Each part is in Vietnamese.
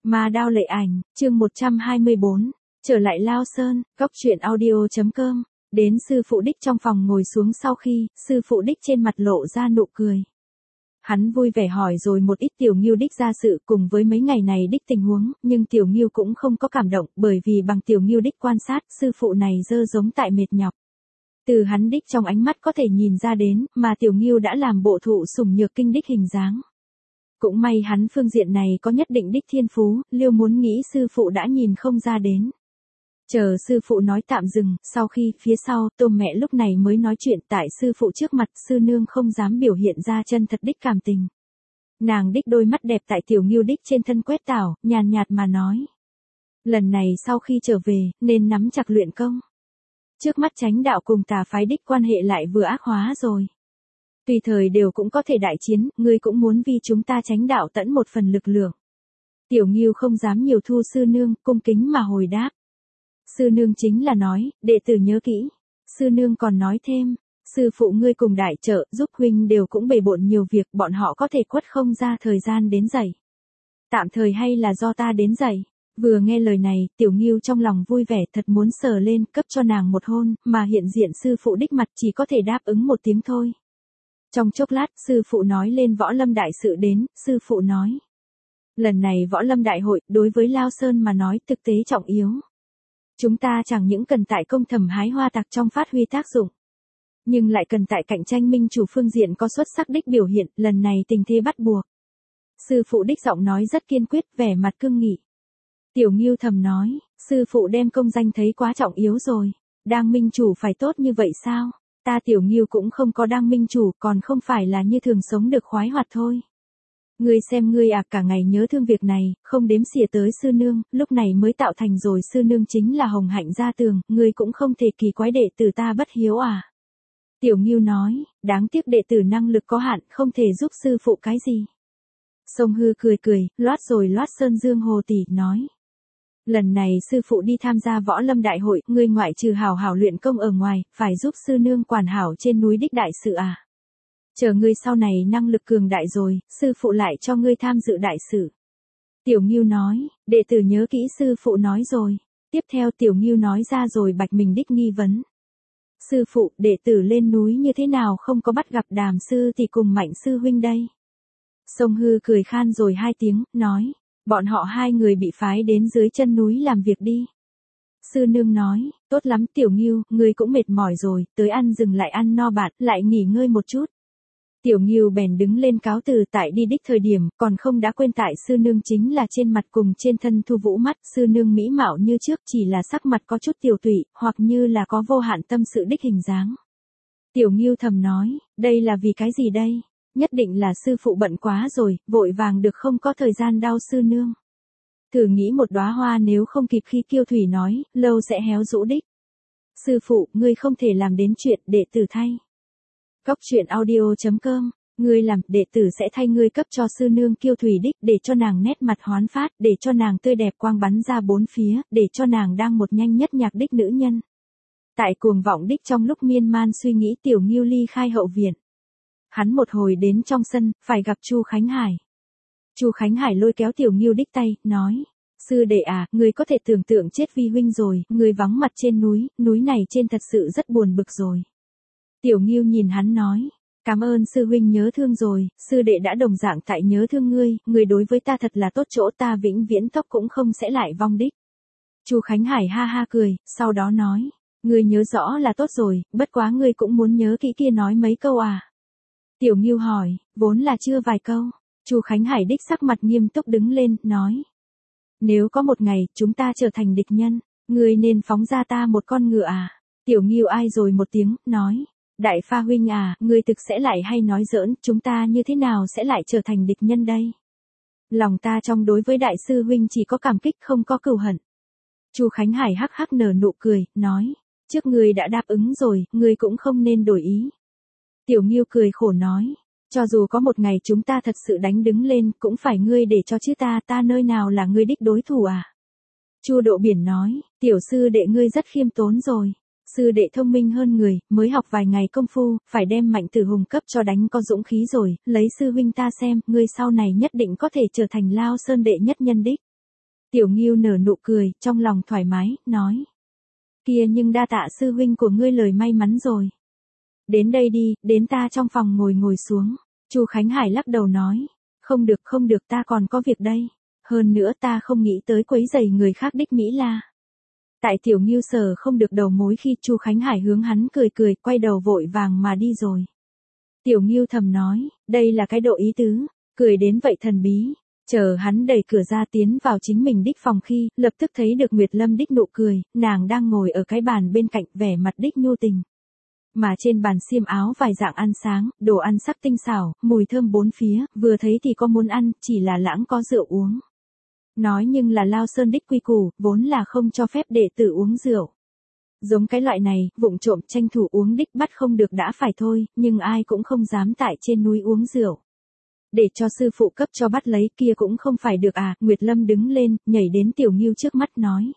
Ma Đao Lệ Ảnh, chương 124, trở lại Lao Sơn, góc truyện audio.com, đến sư phụ đích trong phòng ngồi xuống sau khi, sư phụ đích trên mặt lộ ra nụ cười. Hắn vui vẻ hỏi rồi một ít Tiểu Ngưu đích ra sự cùng với mấy ngày này đích tình huống, nhưng Tiểu Ngưu cũng không có cảm động bởi vì bằng Tiểu Ngưu đích quan sát, sư phụ này dơ giống tại mệt nhọc. Từ hắn đích trong ánh mắt có thể nhìn ra đến, mà Tiểu Ngưu đã làm bộ thụ sủng nhược kinh đích hình dáng. Cũng may hắn phương diện này có nhất định đích thiên phú, Liêu muốn nghĩ sư phụ đã nhìn không ra đến. Chờ sư phụ nói tạm dừng, sau khi phía sau, Tôm mẹ lúc này mới nói chuyện tại sư phụ trước mặt, sư nương không dám biểu hiện ra chân thật đích cảm tình. Nàng đích đôi mắt đẹp tại Tiểu Ngưu đích trên thân quét tảo, nhàn nhạt mà nói. Lần này sau khi trở về, nên nắm chặt luyện công. Trước mắt chánh đạo cùng tà phái đích quan hệ lại vừa ác hóa rồi. Tùy thời đều cũng có thể đại chiến, ngươi cũng muốn vì chúng ta chánh đạo tẫn một phần lực lượng. Tiểu Ngưu không dám nhiều thu sư nương, cung kính mà hồi đáp. Sư nương chính là nói, đệ tử nhớ kỹ. Sư nương còn nói thêm, sư phụ ngươi cùng đại trợ giúp huynh đều cũng bề bộn nhiều việc, bọn họ có thể quất không ra thời gian đến dạy. Tạm thời hay là do ta đến dạy. Vừa nghe lời này, Tiểu Ngưu trong lòng vui vẻ thật muốn sờ lên cấp cho nàng một hôn, mà hiện diện sư phụ đích mặt chỉ có thể đáp ứng một tiếng thôi. Trong chốc lát, sư phụ nói lên võ lâm đại sự đến, sư phụ nói. Lần này võ lâm đại hội, đối với Lao Sơn mà nói thực tế trọng yếu. Chúng ta chẳng những cần tại công thầm hái hoa tạc trong phát huy tác dụng, nhưng lại cần tại cạnh tranh minh chủ phương diện có xuất sắc đích biểu hiện, lần này tình thế bắt buộc. Sư phụ đích giọng nói rất kiên quyết, vẻ mặt cương nghị. Tiểu Ngưu thầm nói, sư phụ đem công danh thấy quá trọng yếu rồi, đang minh chủ phải tốt như vậy sao? Ta Tiểu Ngưu cũng không có đang minh chủ, còn không phải là như thường sống được khoái hoạt thôi. Ngươi xem ngươi cả ngày nhớ thương việc này, không đếm xỉa tới sư nương, lúc này mới tạo thành rồi sư nương chính là hồng hạnh gia tường, ngươi cũng không thể kỳ quái đệ tử ta bất hiếu à. Tiểu Ngưu nói, đáng tiếc đệ tử năng lực có hạn, không thể giúp sư phụ cái gì. Sông Hư cười cười, loát rồi loát Sơn Dương Hồ tỷ, nói. Lần này sư phụ đi tham gia võ lâm đại hội, ngươi ngoại trừ hảo hảo luyện công ở ngoài, phải giúp sư nương quản hảo trên núi đích đại sự à. Chờ ngươi sau này năng lực cường đại rồi, sư phụ lại cho ngươi tham dự đại sự. Tiểu Ngưu nói, đệ tử nhớ kỹ sư phụ nói rồi. Tiếp theo Tiểu Ngưu nói ra rồi bạch mình đích nghi vấn. Sư phụ, đệ tử lên núi như thế nào không có bắt gặp Đàm sư thì cùng Mạnh sư huynh đây. Sông Hư cười khan rồi hai tiếng, nói. Bọn họ hai người bị phái đến dưới chân núi làm việc đi. Sư nương nói, tốt lắm Tiểu Ngưu, ngươi cũng mệt mỏi rồi, tới ăn dừng lại ăn no bạt, lại nghỉ ngơi một chút. Tiểu Ngưu bèn đứng lên cáo từ tại đi đích thời điểm, còn không đã quên tại sư nương chính là trên mặt cùng trên thân thu vũ mắt, sư nương mỹ mạo như trước chỉ là sắc mặt có chút tiểu tụy, hoặc như là có vô hạn tâm sự đích hình dáng. Tiểu Ngưu thầm nói, đây là vì cái gì đây? Nhất định là sư phụ bận quá rồi, vội vàng được không có thời gian đau sư nương. Thử nghĩ một đóa hoa nếu không kịp khi Kiêu Thủy nói, lâu sẽ héo rũ đích. Sư phụ, ngươi không thể làm đến chuyện đệ tử thay. Góc truyện audio.com, ngươi làm, đệ tử sẽ thay ngươi cấp cho sư nương Kiêu Thủy đích, để cho nàng nét mặt hoán phát, để cho nàng tươi đẹp quang bắn ra bốn phía, để cho nàng đang một nhanh nhất nhạc đích nữ nhân. Tại cuồng vọng đích trong lúc miên man suy nghĩ Tiểu Ngưu ly khai hậu viện. Hắn một hồi đến trong sân, phải gặp Chu Khánh Hải. Chu Khánh Hải lôi kéo Tiểu Ngưu đích tay, nói. Sư đệ ngươi có thể tưởng tượng chết vi huynh rồi, ngươi vắng mặt trên núi này trên thật sự rất buồn bực rồi. Tiểu Ngưu nhìn hắn nói. Cảm ơn sư huynh nhớ thương rồi, sư đệ đã đồng dạng tại nhớ thương ngươi đối với ta thật là tốt chỗ ta vĩnh viễn tóc cũng không sẽ lại vong đích. Chu Khánh Hải ha ha cười, sau đó nói. Ngươi nhớ rõ là tốt rồi, bất quá ngươi cũng muốn nhớ kỹ kia nói mấy câu à. Tiểu Ngưu hỏi, vốn là chưa vài câu. Chu Khánh Hải đích sắc mặt nghiêm túc đứng lên, nói. Nếu có một ngày, chúng ta trở thành địch nhân, ngươi nên phóng ra ta một con ngựa à. Tiểu Ngưu ai rồi một tiếng, nói. Đại Pha huynh ngươi thực sẽ lại hay nói giỡn, chúng ta như thế nào sẽ lại trở thành địch nhân đây? Lòng ta trong đối với đại sư huynh chỉ có cảm kích không có cừu hận. Chu Khánh Hải hắc hắc nở nụ cười, nói. Trước ngươi đã đáp ứng rồi, ngươi cũng không nên đổi ý. Tiểu Ngưu cười khổ nói, cho dù có một ngày chúng ta thật sự đánh đứng lên, cũng phải ngươi để cho chứ ta nơi nào là ngươi đích đối thủ à. Chu Độ Biển nói, tiểu sư đệ ngươi rất khiêm tốn rồi, sư đệ thông minh hơn người, mới học vài ngày công phu, phải đem Mạnh Tử Hùng cấp cho đánh có dũng khí rồi, lấy sư huynh ta xem, ngươi sau này nhất định có thể trở thành Lao Sơn đệ nhất nhân đích. Tiểu Ngưu nở nụ cười, trong lòng thoải mái, nói. Kia nhưng đa tạ sư huynh của ngươi lời may mắn rồi. Đến đây đi, đến ta trong phòng ngồi xuống. Chu Khánh Hải lắc đầu nói. Không được ta còn có việc đây. Hơn nữa ta không nghĩ tới quấy rầy người khác đích Mỹ La. Tại Tiểu Ngưu sở không được đầu mối khi Chu Khánh Hải hướng hắn cười, quay đầu vội vàng mà đi rồi. Tiểu Ngưu thầm nói, đây là cái độ ý tứ, cười đến vậy thần bí. Chờ hắn đẩy cửa ra tiến vào chính mình đích phòng khi, lập tức thấy được Nguyệt Lâm đích nụ cười, nàng đang ngồi ở cái bàn bên cạnh vẻ mặt đích nhu tình. Mà trên bàn xiêm áo vài dạng ăn sáng, đồ ăn sắc tinh xảo, mùi thơm bốn phía, vừa thấy thì có muốn ăn, chỉ là lãng có rượu uống. Nói nhưng là Lao Sơn đích quy củ, vốn là không cho phép đệ tử uống rượu. Giống cái loại này, vụng trộm tranh thủ uống đích bắt không được đã phải thôi, nhưng ai cũng không dám tại trên núi uống rượu. Để cho sư phụ cấp cho bắt lấy kia cũng không phải được à, Nguyệt Lâm đứng lên, nhảy đến Tiểu Ngưu trước mắt nói.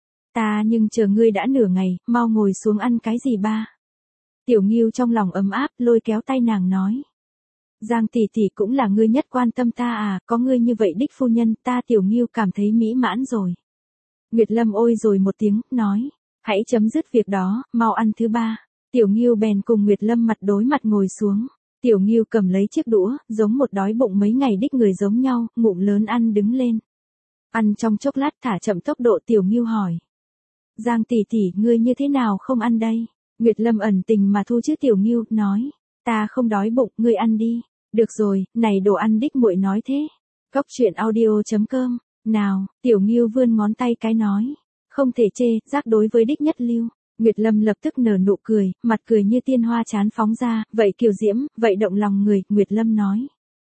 Ta nhưng chờ ngươi đã nửa ngày, mau ngồi xuống ăn cái gì ba. Tiểu Ngưu trong lòng ấm áp, lôi kéo tay nàng nói. Giang tỷ tỷ cũng là ngươi nhất quan tâm ta à, có ngươi như vậy đích phu nhân, ta Tiểu Ngưu cảm thấy mỹ mãn rồi. Nguyệt Lâm ôi rồi một tiếng, nói. Hãy chấm dứt việc đó, mau ăn thứ ba. Tiểu Ngưu bèn cùng Nguyệt Lâm mặt đối mặt ngồi xuống. Tiểu Ngưu cầm lấy chiếc đũa, giống một đói bụng mấy ngày đích người giống nhau, ngụm lớn ăn đứng lên. Ăn trong chốc lát thả chậm tốc độ. Tiểu Ngưu hỏi. Giang tỷ tỷ, ngươi như thế nào không ăn đây? Nguyệt Lâm ẩn tình mà thu chứ Tiểu Ngưu, nói. Ta không đói bụng, ngươi ăn đi. Được rồi, này đồ ăn đích muội nói thế. Cóc truyện audio.com. Nào, Tiểu Ngưu vươn ngón tay cái nói. Không thể chê, giác đối với đích nhất lưu. Nguyệt Lâm lập tức nở nụ cười, mặt cười như tiên hoa chán phóng ra, vậy kiều diễm, vậy động lòng người, Nguyệt Lâm nói.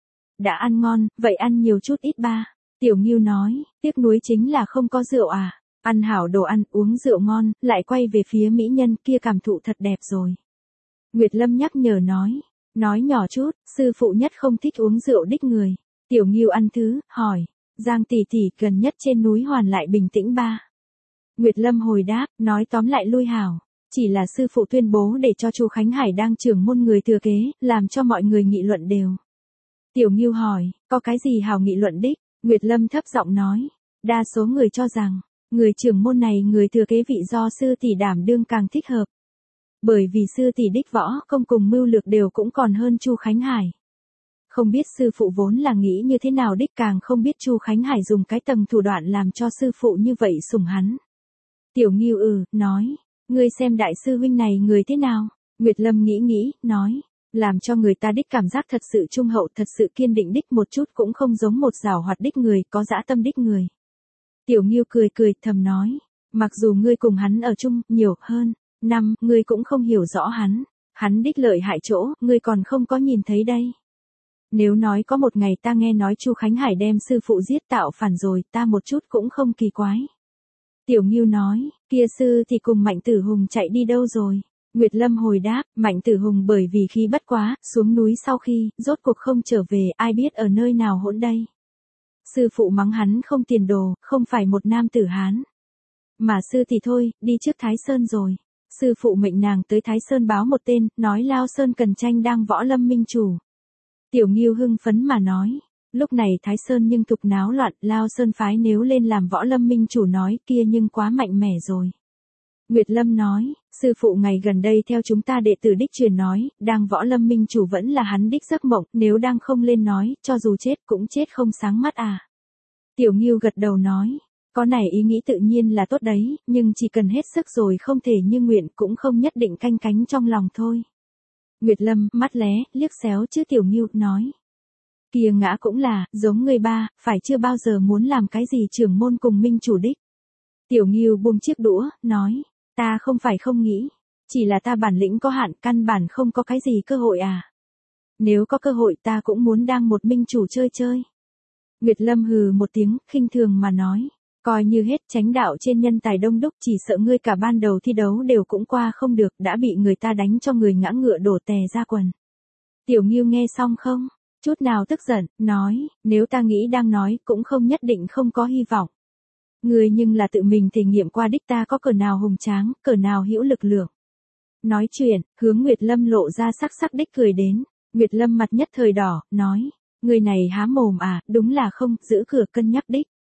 Đã ăn ngon, vậy ăn nhiều chút ít ba. Tiểu Ngưu nói, tiếc nuối chính là không có rượu à. Ăn hảo đồ ăn, uống rượu ngon, lại quay về phía mỹ nhân kia cảm thụ thật đẹp rồi. Nguyệt Lâm nhắc nhở nói nhỏ chút, sư phụ nhất không thích uống rượu đích người. Tiểu Ngưu ăn thứ, hỏi, Giang tỷ tỷ gần nhất trên núi hoàn lại bình tĩnh ba. Nguyệt Lâm hồi đáp, nói tóm lại lui hảo. Chỉ là sư phụ tuyên bố để cho Chu Khánh Hải đang trưởng môn người thừa kế, làm cho mọi người nghị luận đều. Tiểu Ngưu hỏi, có cái gì hảo nghị luận đích? Nguyệt Lâm thấp giọng nói, đa số người cho rằng, người trưởng môn này người thừa kế vị do sư tỷ đảm đương càng thích hợp. Bởi vì sư tỷ đích võ công cùng mưu lược đều cũng còn hơn Chu Khánh Hải. Không biết sư phụ vốn là nghĩ như thế nào đích, càng không biết Chu Khánh Hải dùng cái tầng thủ đoạn làm cho sư phụ như vậy sủng hắn. Tiểu Ngưu nói, ngươi xem đại sư huynh này người thế nào? Nguyệt Lâm nghĩ, nói, làm cho người ta đích cảm giác thật sự trung hậu, thật sự kiên định đích, một chút cũng không giống một giảo hoạt đích người, có dã tâm đích người. Tiểu Ngưu cười thầm nói, mặc dù ngươi cùng hắn ở chung nhiều hơn năm, ngươi cũng không hiểu rõ hắn đích lợi hại chỗ, ngươi còn không có nhìn thấy đây. Nếu nói có một ngày ta nghe nói Chu Khánh Hải đem sư phụ giết tạo phản rồi, ta một chút cũng không kỳ quái. Tiểu Ngưu nói, kia sư thì cùng Mạnh Tử Hùng chạy đi đâu rồi? Nguyệt Lâm hồi đáp, Mạnh Tử Hùng bởi vì khi bất quá, xuống núi sau khi, rốt cuộc không trở về, ai biết ở nơi nào hỗn đây. Sư phụ mắng hắn không tiền đồ, không phải một nam tử Hán. Mà sư thì thôi, đi trước Thái Sơn rồi. Sư phụ mệnh nàng tới Thái Sơn báo một tên, nói Lao Sơn cần tranh đang võ lâm minh chủ. Tiểu Ngưu hưng phấn mà nói. Lúc này Thái Sơn nhưng thục náo loạn, Lao Sơn phái nếu lên làm võ lâm minh chủ nói kia nhưng quá mạnh mẽ rồi. Nguyệt Lâm nói, sư phụ ngày gần đây theo chúng ta đệ tử đích truyền nói, đang võ lâm minh chủ vẫn là hắn đích giấc mộng, nếu đang không lên nói, cho dù chết cũng chết không sáng mắt à. Tiểu Ngưu gật đầu nói, có này ý nghĩ tự nhiên là tốt đấy, nhưng chỉ cần hết sức rồi không thể như nguyện cũng không nhất định canh cánh trong lòng thôi. Nguyệt Lâm, mắt lé, liếc xéo chứ Tiểu Ngưu, nói. Kia ngã cũng là, giống người ba, phải chưa bao giờ muốn làm cái gì trưởng môn cùng minh chủ đích. Tiểu Ngưu buông chiếc đũa, nói, ta không phải không nghĩ, chỉ là ta bản lĩnh có hạn, căn bản không có cái gì cơ hội à. Nếu có cơ hội ta cũng muốn đang một minh chủ chơi. Nguyệt Lâm hừ một tiếng, khinh thường mà nói, coi như hết chánh đạo trên nhân tài đông đúc, chỉ sợ ngươi cả ban đầu thi đấu đều cũng qua không được, đã bị người ta đánh cho người ngã ngựa đổ tè ra quần. Tiểu Ngưu nghe xong không? Chút nào tức giận, nói, nếu ta nghĩ đang nói, cũng không nhất định không có hy vọng. Người nhưng là tự mình thể nghiệm qua đích, ta có cỡ nào hùng tráng, cỡ nào hữu lực lượng. Nói chuyện, hướng Nguyệt Lâm lộ ra sắc đích cười đến. Nguyệt Lâm mặt nhất thời đỏ, nói, người này há mồm à, đúng là không, giữ cửa cân nhắc đích.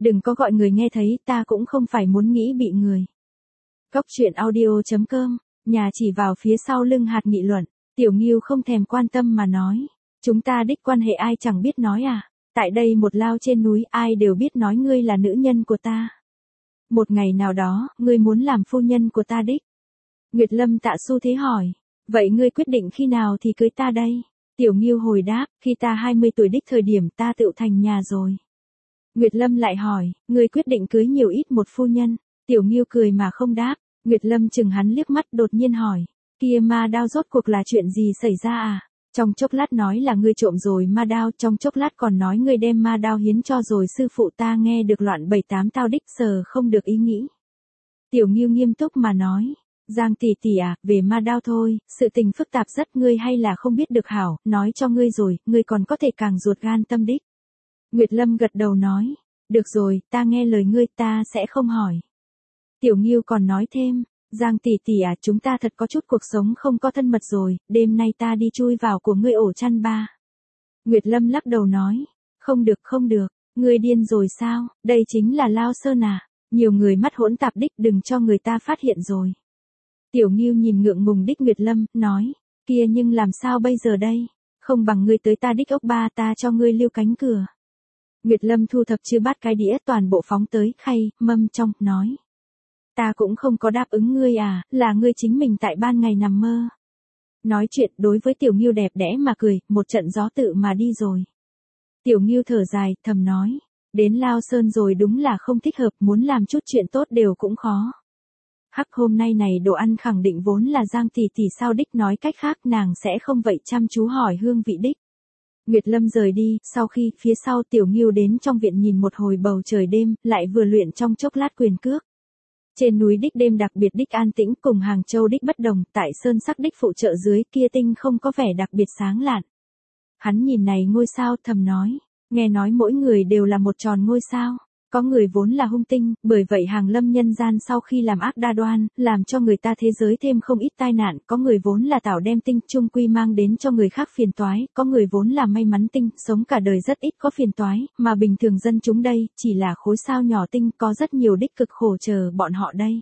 Đừng có gọi người nghe thấy, ta cũng không phải muốn nghĩ bị người. Cóc truyện audio.com, nhà chỉ vào phía sau lưng hạt nghị luận, Tiểu Ngưu không thèm quan tâm mà nói. Chúng ta đích quan hệ ai chẳng biết nói à, tại đây một lao trên núi ai đều biết nói ngươi là nữ nhân của ta. Một ngày nào đó, ngươi muốn làm phu nhân của ta đích. Nguyệt Lâm Tạ xu thế hỏi, vậy ngươi quyết định khi nào thì cưới ta đây? Tiểu Ngưu hồi đáp, khi ta 20 tuổi đích thời điểm ta tựu thành nhà rồi. Nguyệt Lâm lại hỏi, ngươi quyết định cưới nhiều ít một phu nhân? Tiểu Ngưu cười mà không đáp. Nguyệt Lâm chừng hắn liếc mắt đột nhiên hỏi, kia ma đao rốt cuộc là chuyện gì xảy ra à? Trong chốc lát nói là ngươi trộm rồi ma đao, trong chốc lát còn nói ngươi đem ma đao hiến cho rồi sư phụ, ta nghe được loạn 7-8 tao đích sờ không được ý nghĩ. Tiểu Ngưu nghiêm túc mà nói, Giang tỷ tỷ à, về ma đao thôi, sự tình phức tạp rất, ngươi hay là không biết được hảo, nói cho ngươi rồi, ngươi còn có thể càng ruột gan tâm đích. Nguyệt Lâm gật đầu nói, được rồi, ta nghe lời ngươi, ta sẽ không hỏi. Tiểu Ngưu còn nói thêm, Giang tỷ tỷ à, chúng ta thật có chút cuộc sống không có thân mật rồi, đêm nay ta đi chui vào của ngươi ổ chăn ba. Nguyệt Lâm lắc đầu nói, không được không được, ngươi điên rồi sao, đây chính là Lao Sơn à, nhiều người mắt hỗn tạp đích, đừng cho người ta phát hiện rồi. Tiểu Ngưu nhìn ngượng ngùng đích Nguyệt Lâm, nói, kia nhưng làm sao bây giờ đây, không bằng ngươi tới ta đích ốc ba, ta cho ngươi lưu cánh cửa. Nguyệt Lâm thu thập chư bát cái đĩa toàn bộ phóng tới khay, mâm trong, nói. Ta cũng không có đáp ứng ngươi à, là ngươi chính mình tại ban ngày nằm mơ. Nói chuyện đối với Tiểu Ngưu đẹp đẽ mà cười, một trận gió tự mà đi rồi. Tiểu Ngưu thở dài, thầm nói, đến Lao Sơn rồi đúng là không thích hợp, muốn làm chút chuyện tốt đều cũng khó. Hắc, hôm nay này đồ ăn khẳng định vốn là Giang tỷ tỷ sao đích, nói cách khác nàng sẽ không vậy chăm chú hỏi hương vị đích. Nguyệt Lâm rời đi, sau khi phía sau Tiểu Ngưu đến trong viện nhìn một hồi bầu trời đêm, lại vừa luyện trong chốc lát quyền cước. Trên núi đích đêm đặc biệt đích an tĩnh, cùng Hàng Châu đích bất đồng, tại sơn sắc đích phụ trợ dưới kia tinh không có vẻ đặc biệt sáng lạn. Hắn nhìn này ngôi sao thầm nói, nghe nói mỗi người đều là một tròn ngôi sao. Có người vốn là hung tinh, bởi vậy hàng lâm nhân gian sau khi làm ác đa đoan, làm cho người ta thế giới thêm không ít tai nạn, có người vốn là tảo đem tinh, chung quy mang đến cho người khác phiền toái, có người vốn là may mắn tinh, sống cả đời rất ít có phiền toái, mà bình thường dân chúng đây, chỉ là khối sao nhỏ tinh, có rất nhiều đích cực khổ chờ bọn họ đây.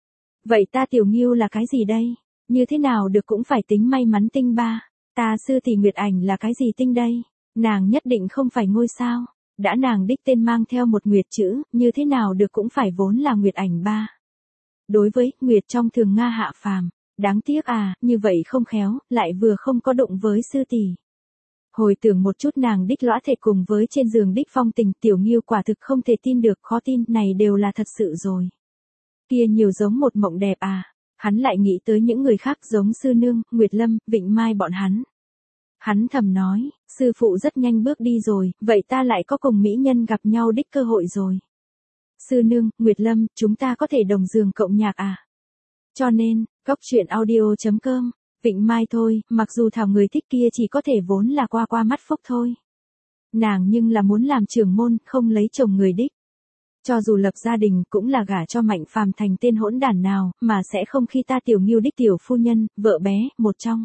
Vậy ta Tiểu Ngưu là cái gì đây? Như thế nào được cũng phải tính may mắn tinh ba, ta sư thì Nguyệt Ảnh là cái gì tinh đây? Nàng nhất định không phải ngôi sao. Đã nàng đích tên mang theo một Nguyệt chữ, như thế nào được cũng phải vốn là Nguyệt Ảnh ba. Đối với Nguyệt trong thường Nga hạ phàm, đáng tiếc à, như vậy không khéo, lại vừa không có đụng với sư tỷ. Hồi tưởng một chút nàng đích lõa thể cùng với trên giường đích phong tình, Tiểu Ngưu quả thực không thể tin được, khó tin, này đều là thật sự rồi. Kia nhiều giống một mộng đẹp à, hắn lại nghĩ tới những người khác giống Sư Nương, Nguyệt Lâm, Vịnh Mai bọn hắn. Hắn thầm nói, sư phụ rất nhanh bước đi rồi, vậy ta lại có cùng mỹ nhân gặp nhau đích cơ hội rồi. Sư Nương, Nguyệt Lâm, chúng ta có thể đồng giường cộng nhạc à? Cho nên, cóc truyện audio.com, Vịnh Mai thôi, mặc dù thảo người thích kia chỉ có thể vốn là qua mắt phúc thôi. Nàng nhưng là muốn làm trưởng môn, không lấy chồng người đích. Cho dù lập gia đình cũng là gả cho Mạnh Phàm thành tên hỗn đản nào, mà sẽ không khi ta Tiểu Ngưu đích tiểu phu nhân, vợ bé, một trong.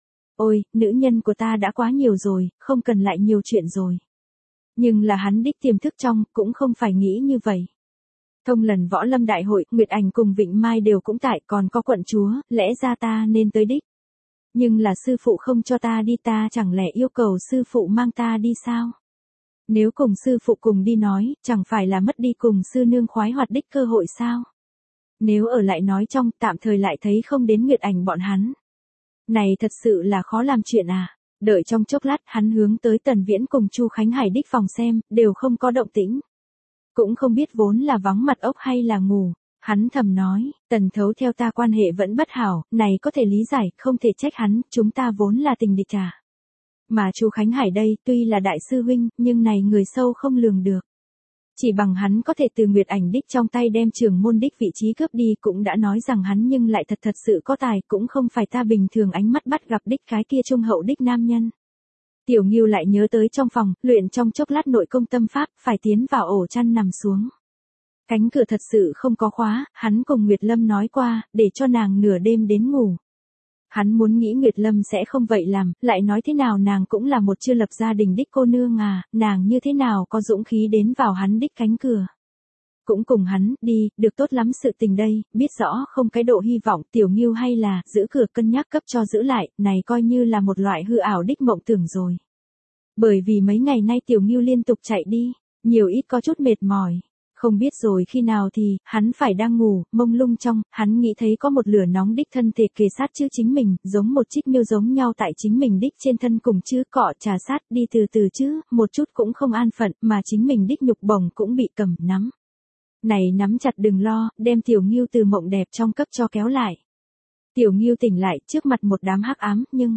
Ôi, nữ nhân của ta đã quá nhiều rồi, không cần lại nhiều chuyện rồi. Nhưng là hắn đích tiềm thức trong, cũng không phải nghĩ như vậy. Thông lần võ lâm đại hội, Nguyệt Ảnh cùng Vịnh Mai đều cũng tại, còn có quận chúa, lẽ ra ta nên tới đích. Nhưng là sư phụ không cho ta đi, ta chẳng lẽ yêu cầu sư phụ mang ta đi sao? Nếu cùng sư phụ cùng đi nói, chẳng phải là mất đi cùng sư nương khoái hoạt đích cơ hội sao? Nếu ở lại nói trong, tạm thời lại thấy không đến Nguyệt Ảnh bọn hắn. Này thật sự là khó làm chuyện à. Đợi trong chốc lát hắn hướng tới Tần Viễn cùng Chu Khánh Hải đích phòng xem, đều không có động tĩnh. Cũng không biết vốn là vắng mặt ốc hay là ngủ. Hắn thầm nói, Tần Thấu theo ta quan hệ vẫn bất hảo, này có thể lý giải, không thể trách hắn, chúng ta vốn là tình địch à. Mà Chu Khánh Hải đây, tuy là đại sư huynh, nhưng này người sâu không lường được. Chỉ bằng hắn có thể từ Nguyệt Ảnh đích trong tay đem trưởng môn đích vị trí cướp đi, cũng đã nói rằng hắn nhưng lại thật sự có tài, cũng không phải ta bình thường ánh mắt bắt gặp đích cái kia trung hậu đích nam nhân. Tiểu Ngưu lại nhớ tới trong phòng, luyện trong chốc lát nội công tâm pháp, phải tiến vào ổ chăn nằm xuống. Cánh cửa thật sự không có khóa, hắn cùng Nguyệt Lâm nói qua, để cho nàng nửa đêm đến ngủ. Hắn muốn nghĩ Nguyệt Lâm sẽ không vậy làm, lại nói thế nào nàng cũng là một chưa lập gia đình đích cô nương à, nàng như thế nào có dũng khí đến vào hắn đích cánh cửa. cũng cùng hắn, đi, được tốt lắm sự tình đây, biết rõ không cái độ hy vọng Tiểu Ngưu hay là, giữ cửa cân nhắc cấp cho giữ lại, này coi như là một loại hư ảo đích mộng tưởng rồi. Bởi vì mấy ngày nay Tiểu Ngưu liên tục chạy đi, nhiều ít có chút mệt mỏi. Không biết rồi khi nào thì, hắn phải đang ngủ, mông lung trong, hắn nghĩ thấy có một lửa nóng đích thân thể kề sát chứ chính mình, giống một chiếc miêu giống nhau tại chính mình đích trên thân cùng chứ cọ trà sát đi từ từ chứ, một chút cũng không an phận, mà chính mình đích nhục bổng cũng bị cầm nắm. Này nắm chặt đừng lo, đem Tiểu Ngưu từ mộng đẹp trong cấp cho kéo lại. Tiểu Ngưu tỉnh lại trước mặt một đám hắc ám, nhưng